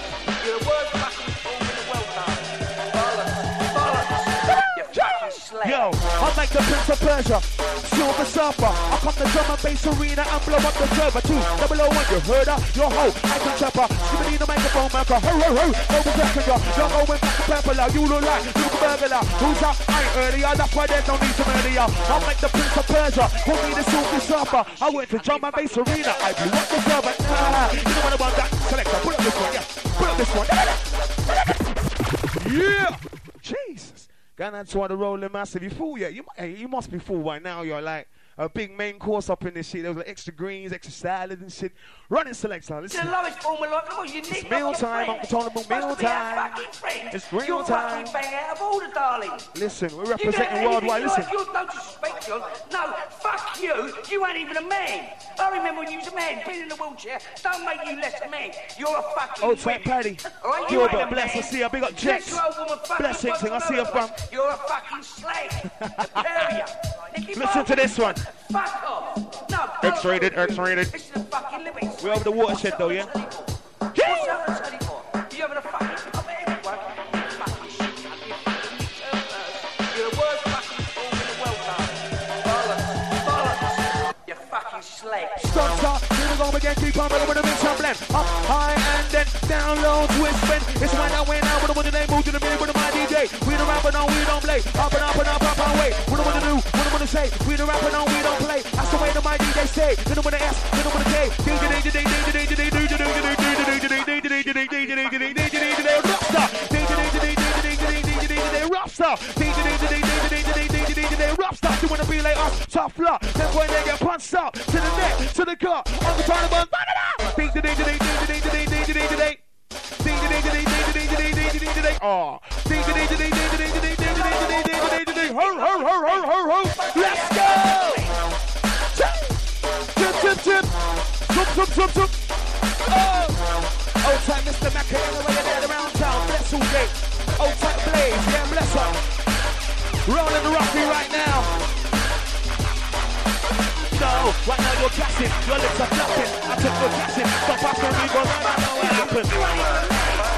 Yo, I'm like the Prince of Persia, Silver Surfer. I come to drum and bass arena and blow up the server. 201, you heard her, your hoe, I can chopper. Skibbity the microphone maker, ho ho ho. Go with messenger, you're going back to purple. You look like you burglar. Who's up? I ain't earlier, that's why there's no need to murder ya. I'm like the Prince of Persia, call me the Silver Surfer. I went to drum and bass arena, I blew up the server. You know what about that? Selector, put up this one, yeah. Put up this one. Yeah. Jesus. Going on to the rolling massive. You fool, yeah? You must be fool by now. You're like a big main course up in this shit. There was like extra greens, extra salad and shit. Running selector. Listen. It's the lowest form of life. Come on, you it's meal time. I'm talking about meal time. It's real time. You're bang out of order, darling. Listen, we're representing worldwide. Listen. You're no disrespect, John. No, fuck you. You ain't even a man. I remember when you was a man, been in a wheelchair. Don't make you less a man. You're a fucking old tight Paddy. Right, Gilbert, bless. I see her. Big up Jets. Blessings. I see her from. You're a fucking slag. Listen to this one. Fuck off. No. X-rated. This is the fucking limits. We're over the watershed though, yeah? What's that on 34? You having a fucking pop at everyone? Fucking shit. You're the worst fucking fool in the world, darling. Bollocks. You fucking slag. Stop. Here we go again. Keep on rolling with the mix and blend. Up high and then down low, twist bend. It's when I went out with the one they move to the middle with my DJ. We don't rap and we don't play. Up and away. What do I want to do? What do I want to say? We don't rap and we don't play. That's the way that my DJ say. They don't want to S, they don't want to K. Rough stuff. You want to be like us, tough luck. Then when they get punched up to the neck, to the gut, on the time of oh, let's go! Tip. Oh, old time Mr. Mac there around town, bless all day. Old time Blaze, yeah, bless up. Rolling the Rocky right now. No, right now you're gassing, your lips are flapping. I took your gassing, stop asking me, but I know what happened.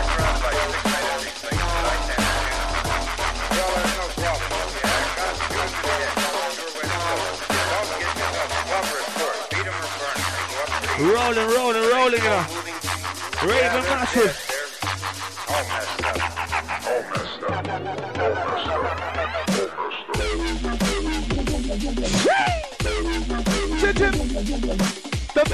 Rolling, yeah. Raven Massive. The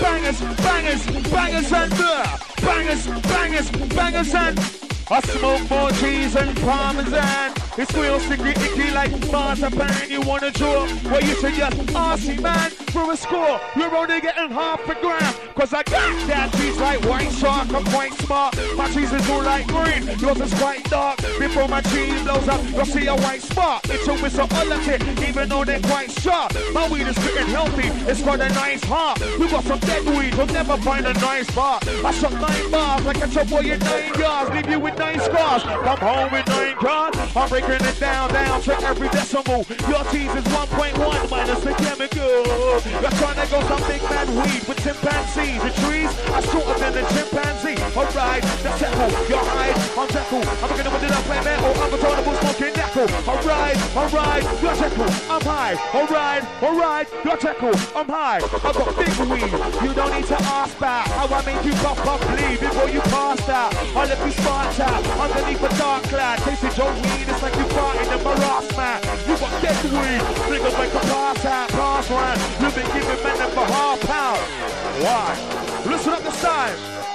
bangers and I smoke more cheese and parmesan. It's real sticky, icky like marzipan. You wanna draw? Well, you should just RC man for a score. You're only getting half a gram. Cause I got that cheese like white shark. I'm quite smart. My cheese is all like green. Yours is quite dark. Before my cheese blows up, you'll see a white spot. It's a whistle all of it, even though they're quite sharp. My weed is getting healthy. It's got a nice heart. We got some dead weed. You'll never find a nice bar. I shot 9 bars. I catch a boy in 9 yards. Leave you with 9 scars. Come home with 9 cards. I'm breaking it down, check every decimal. Your cheese is 1.1 minus the chemical. You're trying to go some big man weed with chimpanzees. The trees are shorter than a chimpanzee. Alright, that's settle. You're high, I'm tackle. I'm gonna put it up like metal. I'm a total smoking knuckle. Alright, you're tackle. I'm high. Alright, you're tackle. I'm high. I've got big weed. You don't need to ask about how I make you pop up bleed before you pass out. I'll let you smart out underneath a dark cloud. Tasted your weed, it's like you farting in my Ross, man. You got dead weed, niggas make a pass round. You've been giving men them for £1/2. Why? Listen up this time.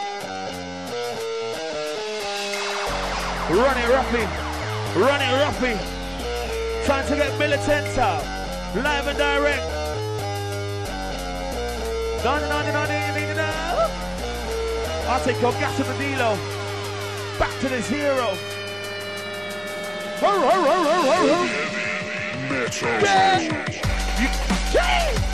Run it roughly. Time to get militant out. Live and direct. I'll take your gas to the dealer. Back to the zero. Yeah.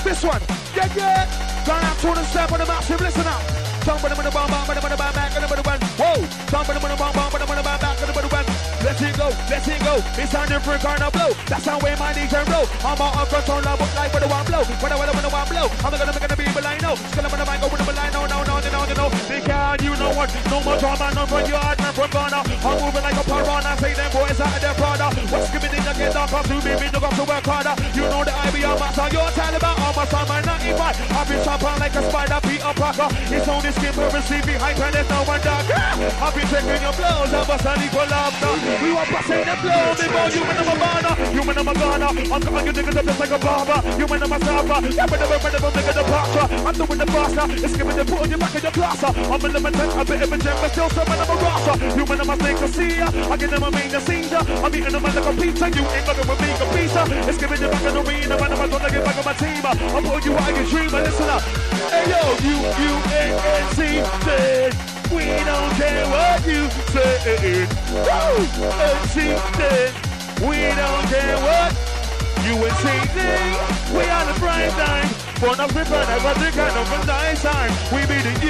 this one. Yeah, yeah. Going out to the step on the massive, listen up. Somebody with the bomb, back, and the one. Whoa! Somebody with the bomb, back, and the one. Let it go, let it go. It's on your front corner blow. That's how way my DJ roll. I'm out front on the book like with the one blow. When I want blow, I'm gonna make it be, but I know. Still I'm gonna go with the line, no. Because you know what? No more drama, no front yard, no front corner. I'm moving like a piranha. Say them boys out of their Prada. What's giving in again? Don't come to me, you got to work harder. You know that I be on my side. You're Taliban on my side, my 95. I've been chopping like a spider, Peter Parker. It's only skin for receiving high and there's no one dark. I've been taking your blows, I'm a sunny collapse. We were passing the blow, before you went on my banner. You went on my Ghana. I'm cutting you niggas up just like a barber. You went on my server. Yeah, but never make a departure. I'm doing the faster. It's giving the put on your back in your classer. I'm a limited, a bit of a gem, but still some of a rasher. You went on my thing to see ya. I get them a main seizure. I'm eating them like a pizza. You ain't fucking with me a pizza. It's giving you back in the arena. Man, I'm gonna get back on my team. I'm putting you out of your dream. Listen up. Hey yo, U-U-N-N-C said, we don't care what you say. Woo! N-C said, we don't care what you would say. We are the prime time. For nothing but I got the kind of a nice time. We be the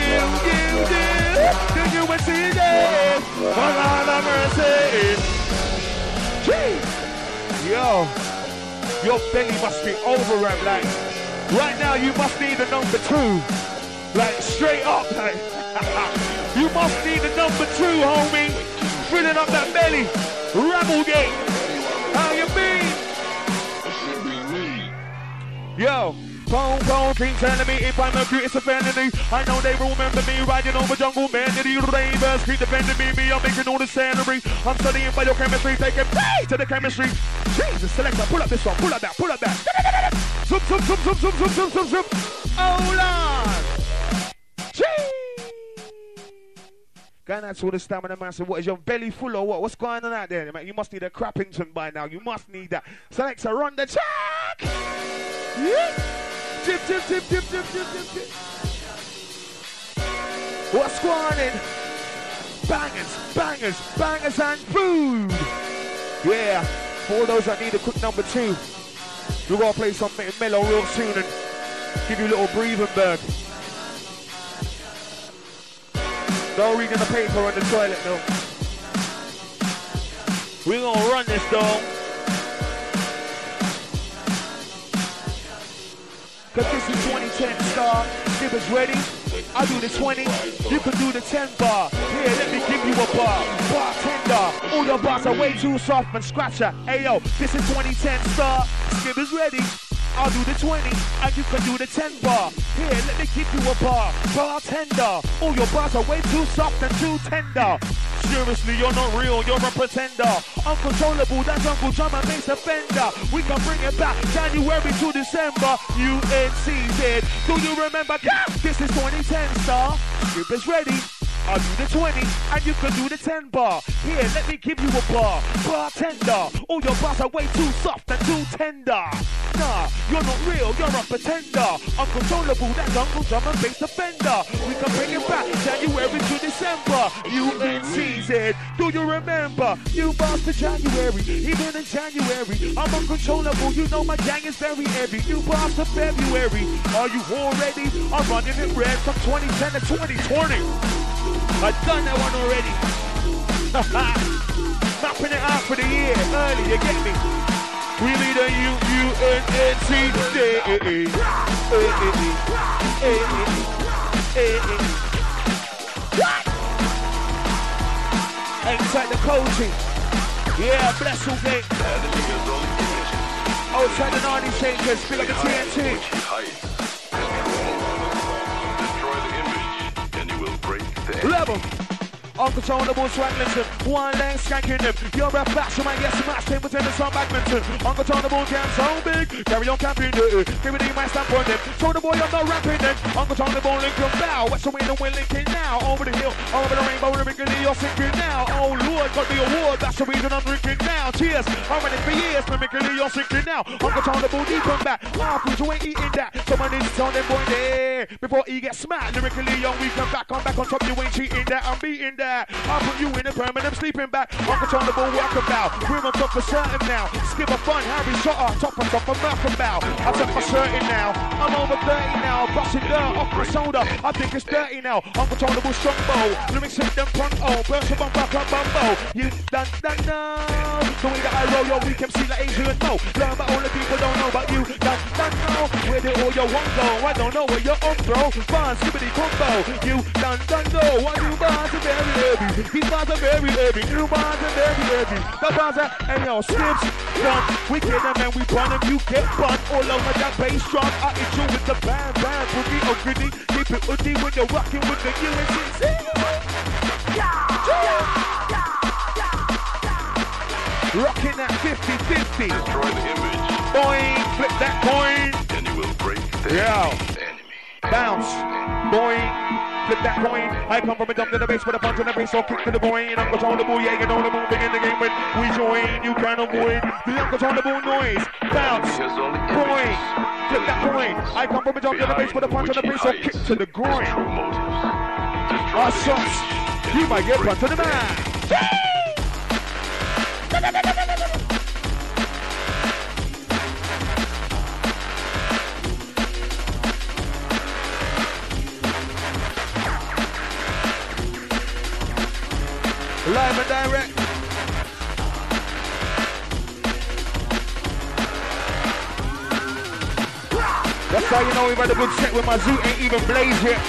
you would see it. For all the mercy. Jeez. Yo, your belly must be overwrapped like. Right now you must need the number 2. Like straight up like. You must need the number 2, homie. Filling up that belly. Rabblegate. How you mean? Yo. Phone, keep telling me if I'm a cute, it's a felony. I know they remember me riding over jungle man. The ravers keep defending me, I'm making all the scenery. I'm studying biochemistry, taking pay to the chemistry. Jesus, selector, pull up this one, pull up that. Zoom. Hold on. Going out to all the stamina man, so what is your belly full or what? What's going on out there? Man, you must need a Crappington by now, you must need that. Selector, run the track! Yeah. Tip. What's going on? Bangers and food. Yeah, for all those that need a quick number 2, we're gonna play something mellow real soon and give you a little breathing berg. No reading the paper on the toilet, no. We're gonna run this though. Cause this is 2010 star, Skipper's ready. I do the 20, you can do the 10 bar. Here, let me give you a bar. Bartender, all your bars are way too soft and scratcher. Ayo, this is 2010 star, Skipper's ready. I'll do the 20, and you can do the 10 bar. Here, let me give you a bar. Bartender, all your bars are way too soft and too tender. Seriously, you're not real, you're a pretender. Uncontrollable, that's Uncle Drum and Bass Offender. We can bring it back January to December. UNCZ, do you remember? This is 2010 star. Script is ready. I'll do the 20, and you can do the 10 bar. Here, let me give you a bar. Bartender, all your bars are way too soft and too tender. Nah, you're not real, you're a pretender. Uncontrollable, that's Uncle Drum and Bass Offender. We can bring it back January to December. UNCZ, do you remember? New bars for January, even in January. I'm uncontrollable, you know my gang is very heavy. New bars for February, are you all ready? I'm running it red from 2010 to 2020. I've done that one already. Mapping it out for the year early, you get me? We be the Inside the coaching. Yeah, bless all game. Outside the 90 changers, big up the TNT. Level. Uncontrollable Swanglington, one leg skanking them. You're a fashion man, yes, match team within the sun badminton. Uncontrollable can so big, carry on camping the give it my stamp on them. Show the boy I'm not rapping them. Uncontrollable Lincoln bow. What's the way the wind linking now? Over the hill, over the rainbow, lyrically you're sinking now. Oh Lord, got the award, that's the reason I'm drinking now. Cheers, I'm running for years, mimically you're sinking now. Uncontrollable deep come back. Marcus, you ain't eating that. Someone needs to tell them boy there before he gets smacked. Lyrically young, we come back on top, you ain't cheating that, I'm beating that. that. I put you in a permanent sleeping bag. Uncontrollable walkabout. We're on top for certain now. Skip a fun, Harry Shotter, top of Malcolm Bow. I took my certain now. I'm over 30 now. Busting dirt off my shoulder. I think it's dirty now. Uncontrollable strongbow. Lyrics hit them pronto. Burst of bumbo. You done know. The way that I roll your weak MC like Adrian Mo. Learn but all the people don't know about you. Done know. Where did all your one go? I don't know where you're on, bro. Fun, skibbity combo. You done know. What you bars are very heavy. These bars are very heavy. You bars are very heavy. The bars are, and yo, skips, done. We get them and we burn them. You get bun all over that bass drum. I hit you with the band. Boogie or gritty. Keep it woody when you're rocking with the UNCC. Rocking that 50-50. Destroy the image. Boing, flip that coin. And you will break the enemy. Bounce. Boing, flip that coin. I come from a dump to the base with a punch on the base, so kick to the boing. Uncontrollable, yeah, you know the moving in the game when we join. You can't avoid the uncontrollable noise. Bounce. Boing, flip that coin. I come from a dump to the base with a punch on the base, so kick to the groin. Our shots. You might get run to the man. Live and direct. That's how you know we've had a good set with my zoo ain't even blaze yet.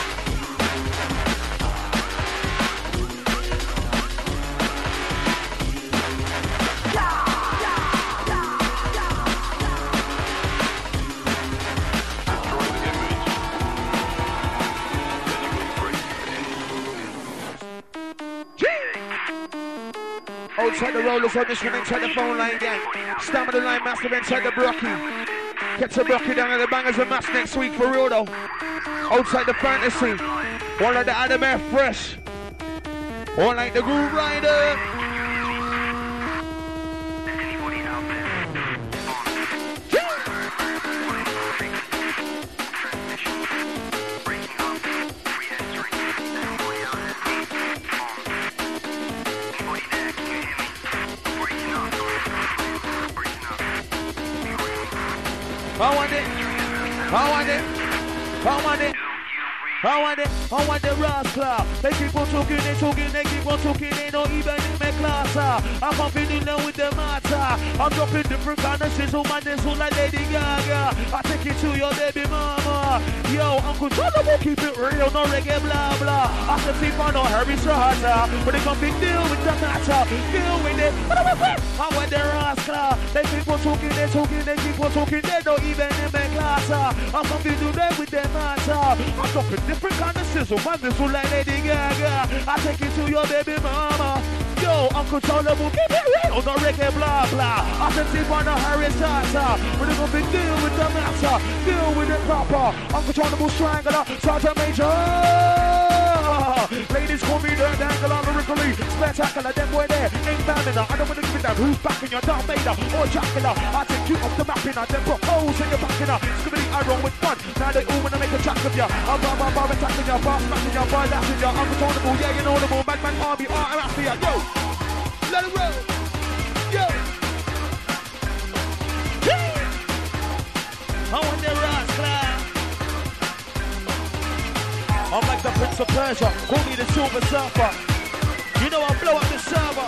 Outside the rollers on this one, inside the phone line gang. Stamina line massive inside the Brocky. Get the Brocky down at the Bangers and Mass next week for real though. Outside the fantasy. One like the Adam F. Fresh. One like the Groove Rider. I want the rascal. They keep on talking, they keep on talking, they don't even in my class. I'm confident now with the matter. I'm dropping different kind of sizzle, man, this one like Lady Gaga. I take it to your baby mama. Yo, uncontrollable, keep it real, no reggae, blah, blah. I can see for no Harry Strata. But they come big deal with the matter. Deal with it. I want the rascal. They keep on talking, they keep on talking, they don't even in my class. I'm confident with the matter. I'm dropping different kind of sizzle, man, this one like Lady Gaga. I take it to your baby mama. Yo, uncontrollable, keep it real, no reggae, blah, blah. I can see for no Harry Strata. But they come big deal with the matter. Deal with it proper. Uncontrollable strangler, Sergeant Major. Ladies call me the dangler, lyrically spectacular, them boy there ain't stamina. I don't want to give it that who's back in your Darth Vader or Dracula. I take you off the map in then propose and you're back in her. Skibbity, I roll with fun. Now they all wanna make a track of ya. I'm attacking ya, bar smashing ya, bar lashing ya. Uncontrollable, yeah, you know the more madman army, I'm after ya. Yo, let it roll. Yo. I want the rascal. I'm like the Prince of Persia, call me the Silver Surfer. You know I'll blow up the server.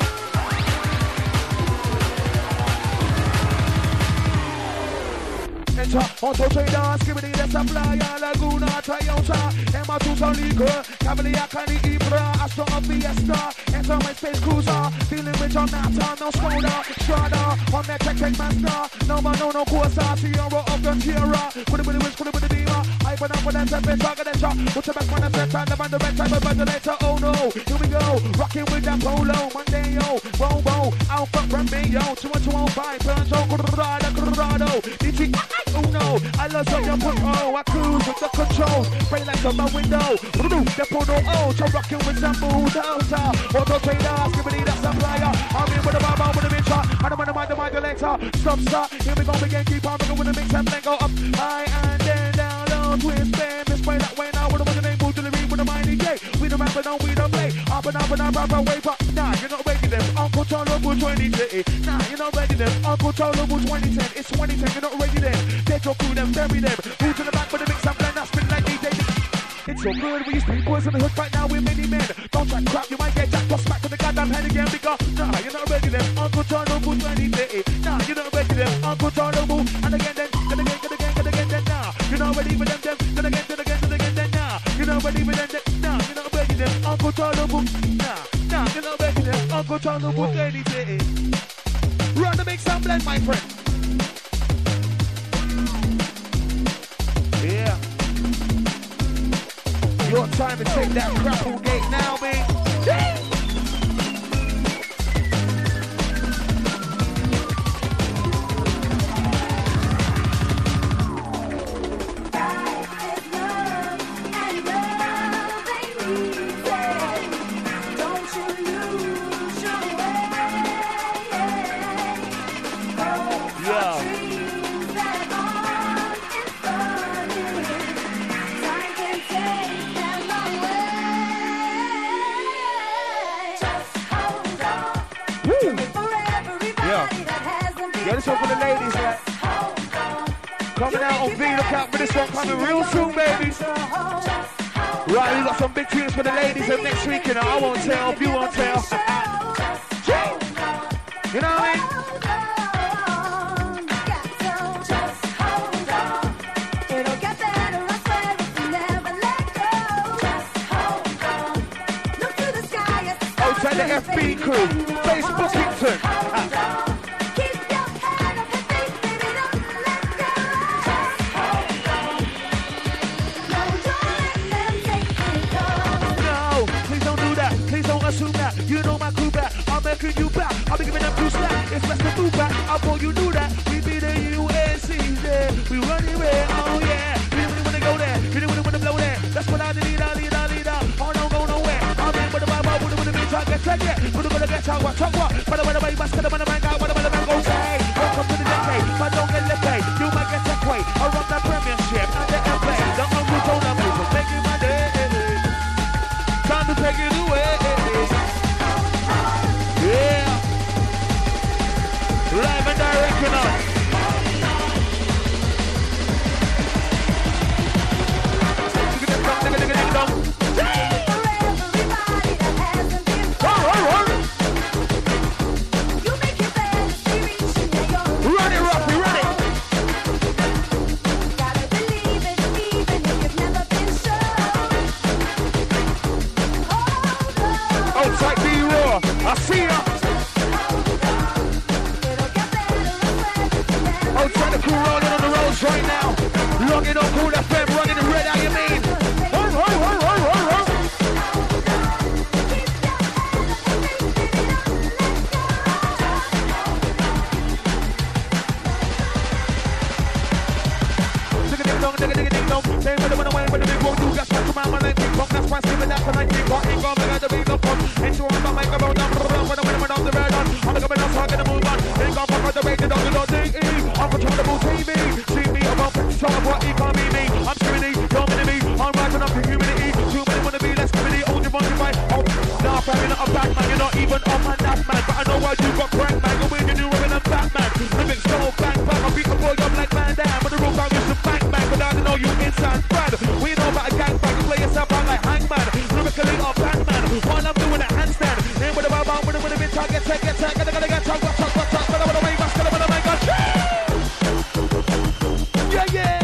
Enter, auto trader, skibbity, the supplier, Laguna, Toyota, Emma Tuta Liquor, Cavalier, Cani Ibra, Astro of Fiesta, enter my space cruiser, feeling rich on that time, no Skoda, Strada, on that tech master, no man, no Corsa, Sierra of the Tierra, could it be the wish, could it be the beamer, I put up with that separate target and shot, put your back on the set, time, the red type of ventilator, oh no, here we go, rocking with that polo, Monday, yo, Bobo, Alpha from me, yo, 2125, Peugeot, Colorado, DT, oh no, I love how you put I cruise with the controls, spray lights on my window, they put no so rocking with some bulldozer, auto trader, skibbity, that supplier, I'm in with the barber, with the bitch, I don't want to mind the modulator, stop, start, here we go again, keep on moving with the mix and then go up, high and then down low, twist, bam, this way, that way, now, with the name, move delivery, with the mighty gate, we the rapper, no, we don't play, up wave up. Nah, you're not ready then. Uncle Tolerable 2010. Nah, you're not ready then. Uncle Tolerable 2010. It's 2010, you're not ready then. Dead your crew them, bury them. Who's in the back for the mix and blend that spin like DJ. It's so good, we used to be boys in the hood, right now we're many men. Don't try crap, you might get jacked, tossed back to the goddamn head again. Because, nah, you're not ready then. Uncle Tolerable 2010. Nah, you're not ready then. Uncle Tolerable. And again then, then, nah. You're not ready for them, then again, then, nah. You're not ready for them, nah. You're not ready then. Uncle Tolerable. Nah, you're not ready then. Uncle Tolerable 2010. Run the mix and blend, my friend. Yeah. Your time to take that grapple gate now, man. This one for the ladies, right? Coming out on V, look out for this one coming real soon, baby. Right, we got some big tunes for the ladies and next week, you know, I won't tell if you won't tell. You know what I mean? Outside the FB crew, Facebook Kingston. You know my crew back, I'm making you back. I'll be giving them two slack, it's best to move back. I thought you knew that, we be the UNC there. We run away, oh yeah. We didn't really wanna go there, we didn't really wanna blow there. That's what I lead out. Oh, don't go nowhere. I'm in with the Bible, with the bitch, I get checked. We're gonna get talk what. But the way, must get the man out, what the man go say. Welcome to the decade, but don't get left pay. You might get that way. I run the premiership, and the FA. The uncle told them, making my day. Time to take it away. Yeah, live and direct, you know. Run it, Ruffy, run it. Gotta believe it, even if you've never been shown. Outside B-Raw, I see ya. Outside the crew rolling on the roads right now. Logging on Cool FM, running the red, how you mean? They really went away with the big one, you got stuck to my mind, that's why skipping that tonight, you got me, got the big up on, and you want to make a round, when I went off the red on, I'm coming up, talking to move on, they got fuck out the rated on the DE, I'm controllable TV, see me, I'm up, show up what he can't be me, I'm skinny, you're mini me, I'm rising up to humidity, too many wanna be less committee, old you want to fight, oh, nah, fam, you're not a bad man, you're not even on my nap man, but I know why you got crank man, go in and you're in a Batman, lyrics so bang bang, I beat the boy up like man down, but the rule out is the bang bang, but I don't know you inside Brad, we know about a gang bang, you play yourself out like hangman, lyrically or Batman, while I'm doing a handstand, in with a bow, with a bitch, I get tag, gotta get tag, what's up, but I wanna make my skill, but I make God, yeah.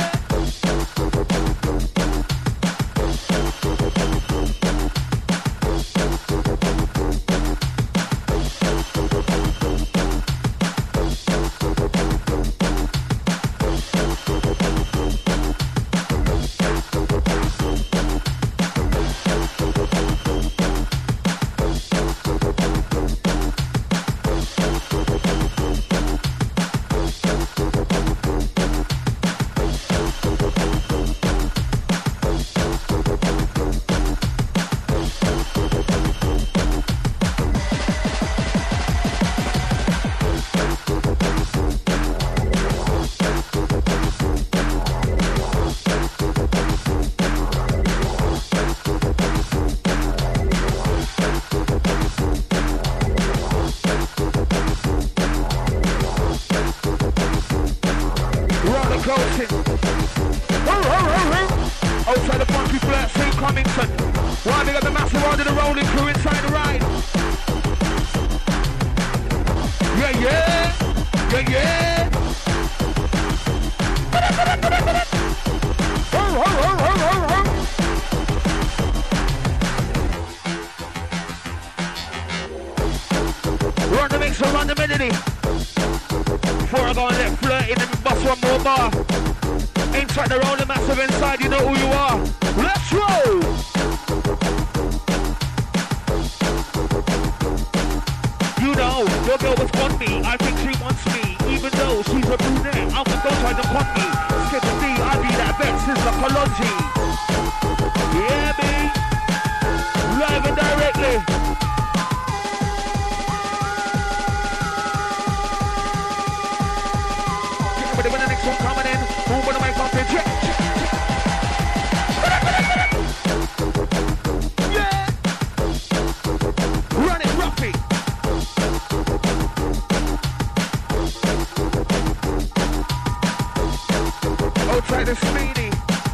Yeah. Run the mix, run the melody. Before I go and let flirting and bust one more bar. Inside the rolling massive inside, you know who you are. Let's roll! You know, your girl was on me. I think she wants me. Even though she's a brunette, I'm gonna go try to pump me. Skip a D, I be that vex, is like a Kalonji. Yeah, me. Live and directly. When the next one coming in, who wanna make up it? Yeah! Run it, Ruffy! Oh, try the Speedy.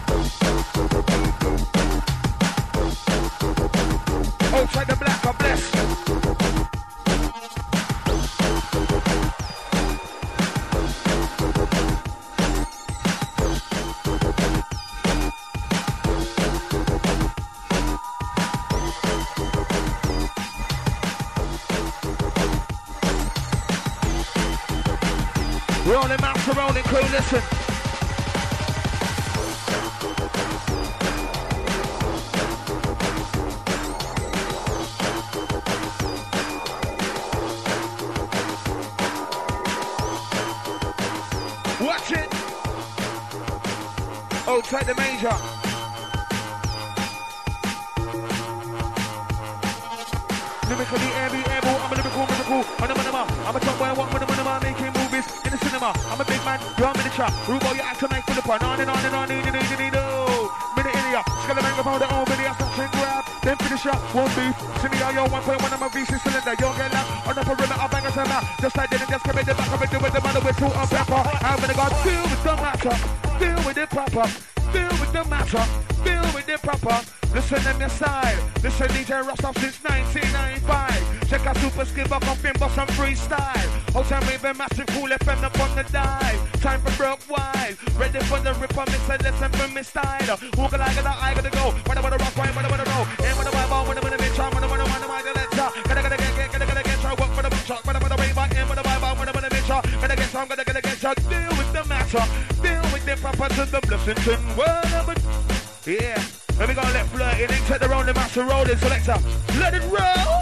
Oh, try the Black, God bless. Rolling maps, rolling crew, listen. Watch it. Oh, take the major. Lyrically, able, I'm a lyrical miracle. I'm a top boy, what making movies in the cinema. I'm a big man, you're in the trap. Rubo, you act to make for the fun. On and on and on, need. Minute in here, Scalamanga found their own video, stop and grab. Then finish up, won't beef. See me out, yo, 1.1 of my VC cylinder. You'll get left on the perimeter, bangers and that. Just like didn't just come in the back of it, do with the matter with salt and pepper. I'm gonna go deal with the matter, deal with it proper, deal with the matter, deal with it proper. Listen to your side. Listen DJ Rostov since 1995. Check out Super Skip up on Fimbo some freestyle. Whole time we've been massive cool FM up on the dive. Time for broke wide. Ready for the rip on me, so listen for me style. Who can I gotta go? What I wanna rock, what I wanna roll. And what I wanna bitch, I wanna get try work for the bitch, what I wanna wave back, and what I wanna bitch, gonna get some, gonna get you. Deal with the matter. Deal with the proper to the blessing. Yeah. And we gonna let flirt in and take the rolling master rolling selector. Let it roll!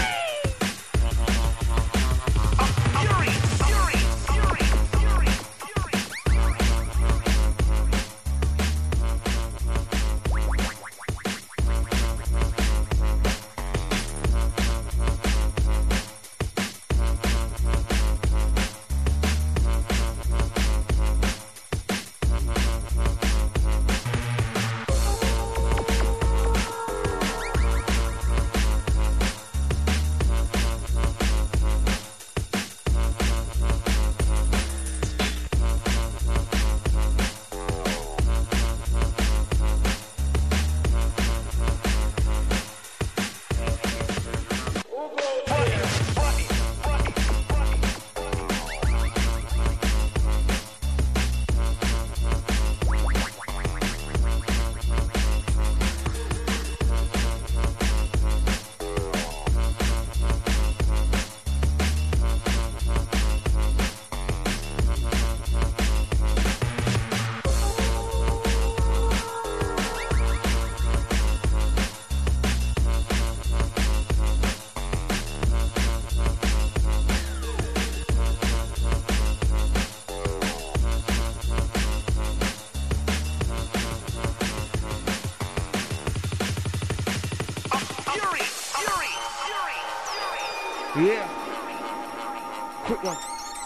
Yeah. Quick one.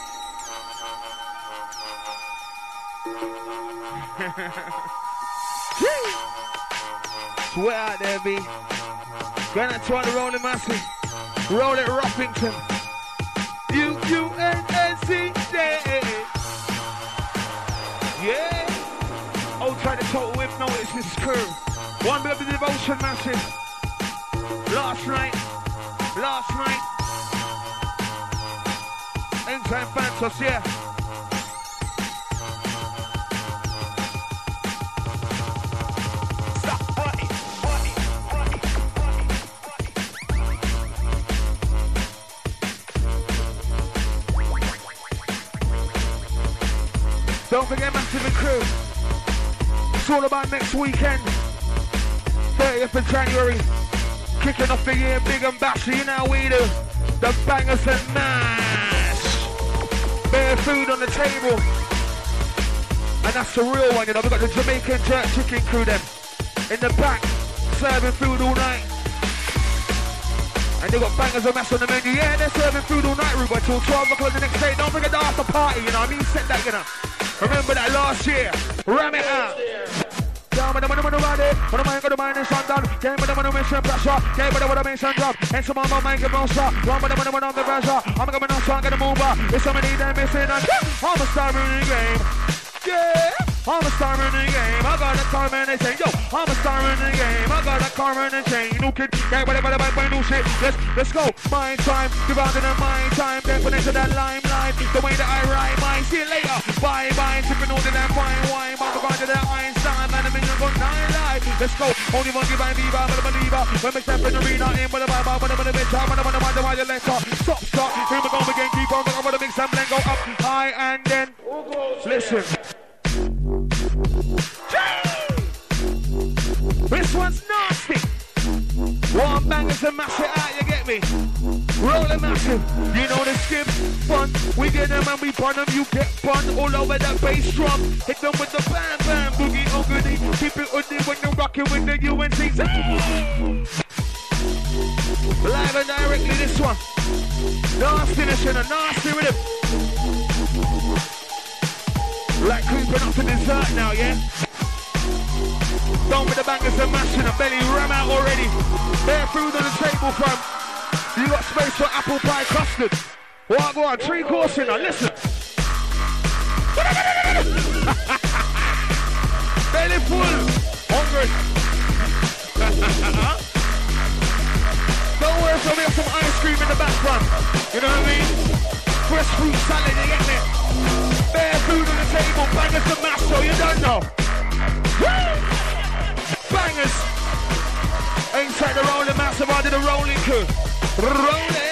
Swear out there, B. Gonna try to roll it massive. Roll it Ruffington. UNNCJ. Yeah. Oh, try to total whip notice this crew. One bit of the devotion massive. Last night. Anytime fan Santos, yeah. Don't forget Massive and Crew. It's all about next weekend. 30th of January. Kicking off the year big and bashy. You know how we do. The bangers and mash. Bare food on the table. And that's the real one, you know. We've got the Jamaican jerk chicken crew them. In the back. Serving food all night. And they got bangers and mash on the menu. Yeah, they're serving food all night, Ruben, till 12 o'clock the next day. Don't forget the after party, you know. I mean, set that, you know. Remember that last year. Ram it out. Yeah, but I'm going to ride it. But I'm going to mind this undone. Yeah, but I'm going to mission pressure. Yeah, but I'm going to make some drop. And some of my mind get more shot. One, but I'm going to the pressure. I'm going to start getting move up. If somebody that missing, I'm a star in the game. Yeah. I'm a star in the game. I got a car and they say, yo, I'm a star in the game. I got a car and a chain. New kid, yeah, whatever the bike, new shit. Let's go. My time, give out to the my time. Then put into that limelight. The way that I ride mine. See you later. Bye bye. Tipping all to that fine wine. I'm going to that Einstein. Man, I'm in the nine life. Let's go. Only one give I viva, but I'm a believer. When we step in the arena, in with the vibe, but I'm in the bitch. I'm going to why the letter. Stop. Here we go again. Keep on. I'm going to mix and blend. Go up high and then. Listen. This one's nasty. One bangers and mash it out, you get me? Rolling massive, you know the skip fun. We get them and we burn them, you get bun all over that bass drum. Hit them with the bam bam boogie oogity. Keep it hoodie when you're rocking with the UNC. Live and directly this one. Nastiness in a nasty rhythm. Like creeping up to dessert now, yeah? Down with the bangers and mash in the belly, ram out already. Bare food on the table from. You got space for apple pie custard. What, go on, 3 course in now, listen. Belly full, hungry. Don't worry, so we have some ice cream in the background. You know what I mean? Fresh fruit salad, you get me? Bare food on the table, bangers and mash, so you don't know. Woo! Bangers! Inside the rolling massive, I did a rolling crew. Rolling!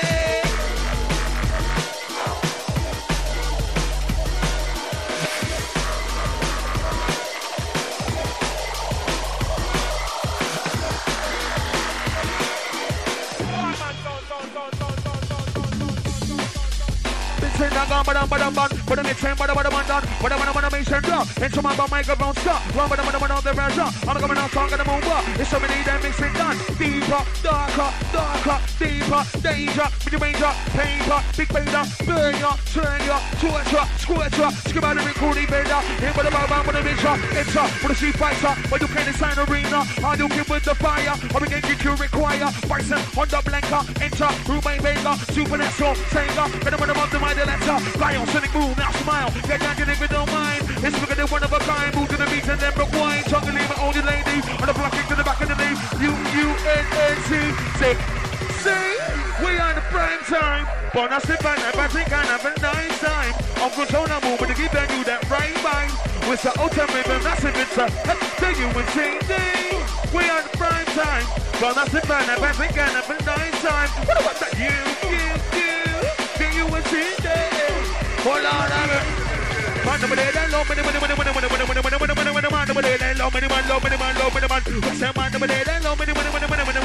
But I'm saying, but I'm done. But I'm gonna make sure drop. Into my microphone stop. Run, but I'm the version. I'm coming out, talking to move up. It's somebody that makes it done. Deeper, darker, deeper, danger, big danger, paper, big paper, burn ya, turn ya, torture, squirter, skip out the recording bender. Here with the bomb, with the bitch, enter, with the street fighter. But you can't sign arena. I do keep with the fire. Or we can get you require. Bison on the blanker, enter, Ruben Baker, supernatural, Sanger, get them up to my letter. Lion, sonic boom, now smile. Get down to live with no mind. It's looking at one of a kind. Move to the beat and then broke wine. Tongue and leave it only lady. On the block to the back of the knee. U-U-N-N-C. Say, we are the prime time. But I sit back and I think I have a nice time. Uncle Tona move with the give and you that right mind. With the ultimate and massive it's a the UNC day. We are the prime time. But I sit back and I think I have a nice time. What about that? You, the UNC day. Hold on, man, the money, then low, money, man, the money, man, low, money, man, what's that man, the money, then low, money, man,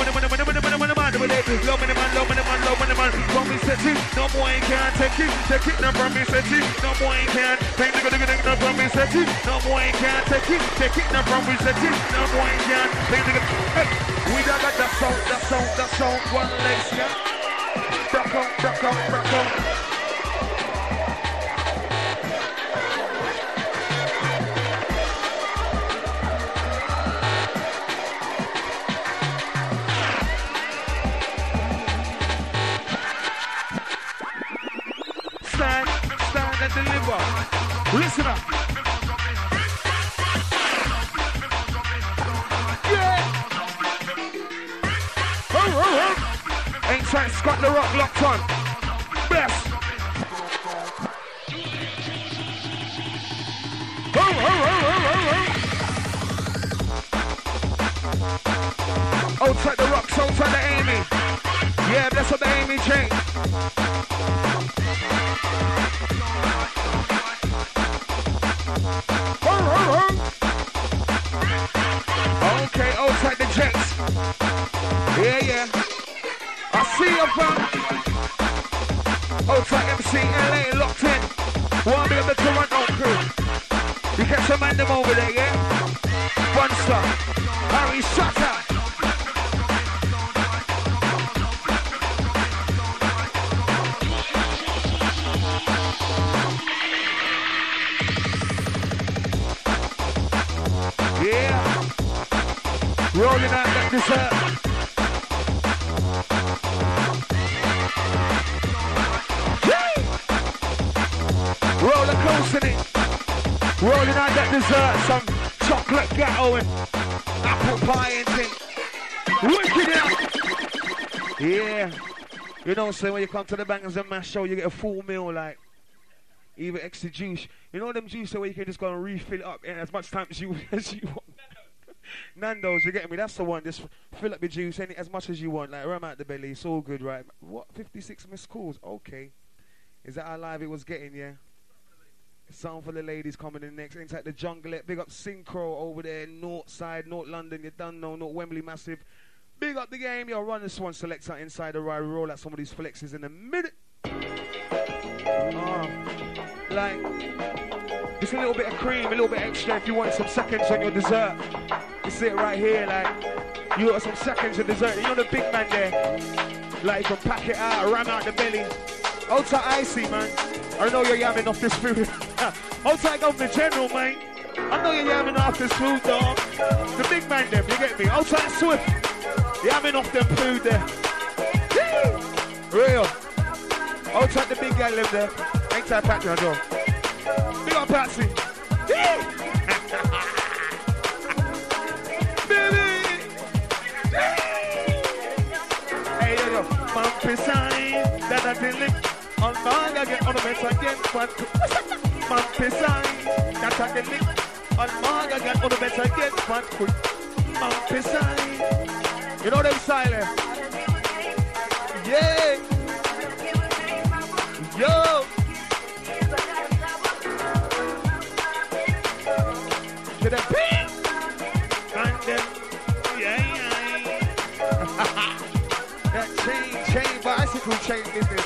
from me set it, no boy can't take it, no from me set it, no boy can't, take it, no from me set it, no boy can't take it, no from me set it, no boy can't, take it, hey, we got that sound, one leg, yeah, rock on. Stand and deliver. Listen up. Yeah. Ain't Scott the Rock locked on. Best. Outside the rocks, outside the Amy. Yeah, that's what the Amy Jane. Okay, outside the Jets. Yeah, yeah. I see you from outside MC LA locked in. One bit of the Toronto crew. You catch some man them over there, yeah? One star. Harry Shutter. Yeah. Rolling out that dessert. Roller coaster in it. Rolling out that dessert, some chocolate ghetto and apple pie and thing. Wicked out. Yeah. You know what I'm saying, when you come to the Bangers and Mash show, you get a full meal, like, even extra juice. You know them juice where you can just go and refill it up in as much time as you want. Nando's, you get me? That's the one. Just fill up your juice as much as you want. Like, rum out the belly. It's all good, right? What? 56 missed calls? Okay. Is that how live it was getting, yeah? Something for the ladies coming in next. Inside the jungle. Big up Synchro over there. North side, North London. You done know. North Wembley massive. Big up the game. Yo, run this one selector inside the ride. Roll out some of these flexes in a minute. Like, just a little bit of cream, a little bit extra if you want some seconds on your dessert. You see it right here, like, you got some seconds of dessert. You know the big man there? Like, you can pack it out, ram out the belly. Hold tight, icy, man. I know you're yamming off this food. Hold tight, Governor General, man. I know you're yamming off this food, dog. The big man there, you get me? Hold tight, Swift. Yamming off them food there. Real. Hold tight, the big guy live there. Ain't that Patsy, I know. Big up Patsy. Hey, yo, man, precise. That I can live. On my get on the mess again. Man, precise. That I can live. On my get on the mess again. Man, precise. You know them silent. Yeah. Yo. To the beat. And them. Yeah. That chain, bicycle chain business.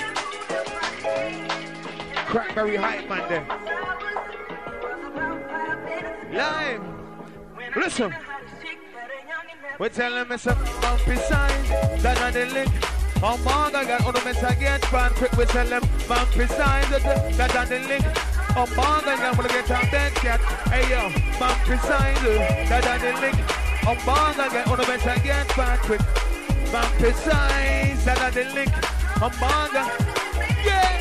Crackberry hype man there. Live. Listen. We tell them it's a bumpy sign. That on the link. Oh man, I got on the mess again. Fan quick, we tell them bumpy sign. That on the link. Oh man, I got to get out that cat. Hey yo, bumpy sign. That on the link. Oh man, I got on the mess again. Fan quick. Bumpy sign. That on the link. Oh man, yeah.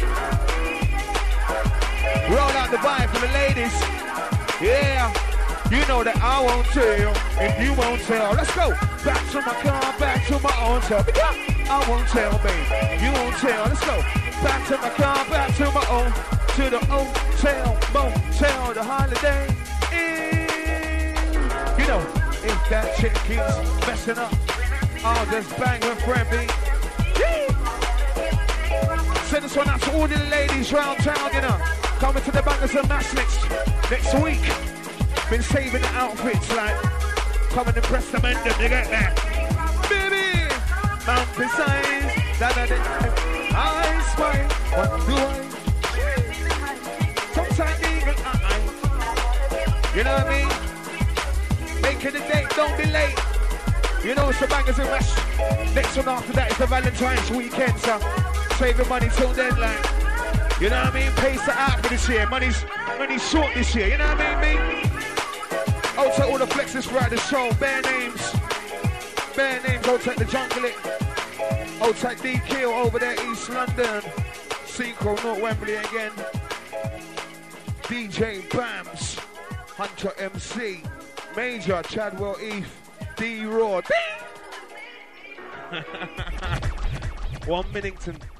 Roll out the vibe for the ladies. Yeah. You know that I won't tell if you won't tell. Let's go. Back to my car, back to my own tell. I won't tell, babe. You won't tell. Let's go. Back to my car, back to my own. To the hotel, motel, the holiday Inn. You know, if that chick keeps messing up, I'll just bang her friend, B. Send this one out to all the ladies round town, you know. Coming to the Bangers and Mash next week. Been saving the outfits, like, come and impress the men, you get that? Baby, mountain signs, I spy, what do I? Sometimes even you know what I mean? Making the date, don't be late. You know it's the Bangers and Mash. Next one after that is the Valentine's weekend, so save your money till then, like, you know what I mean? Pace it out for this year. Money's short this year, you know what I mean, mate? I'll take all the flexes throughout the show. Bare names. I'll take the jungle it. I'll take D-Kill over there, East London. Synchro, North Wembley again. DJ Bams. Hunter MC. Major, Chadwell Eve. D-Raw. One Minnington.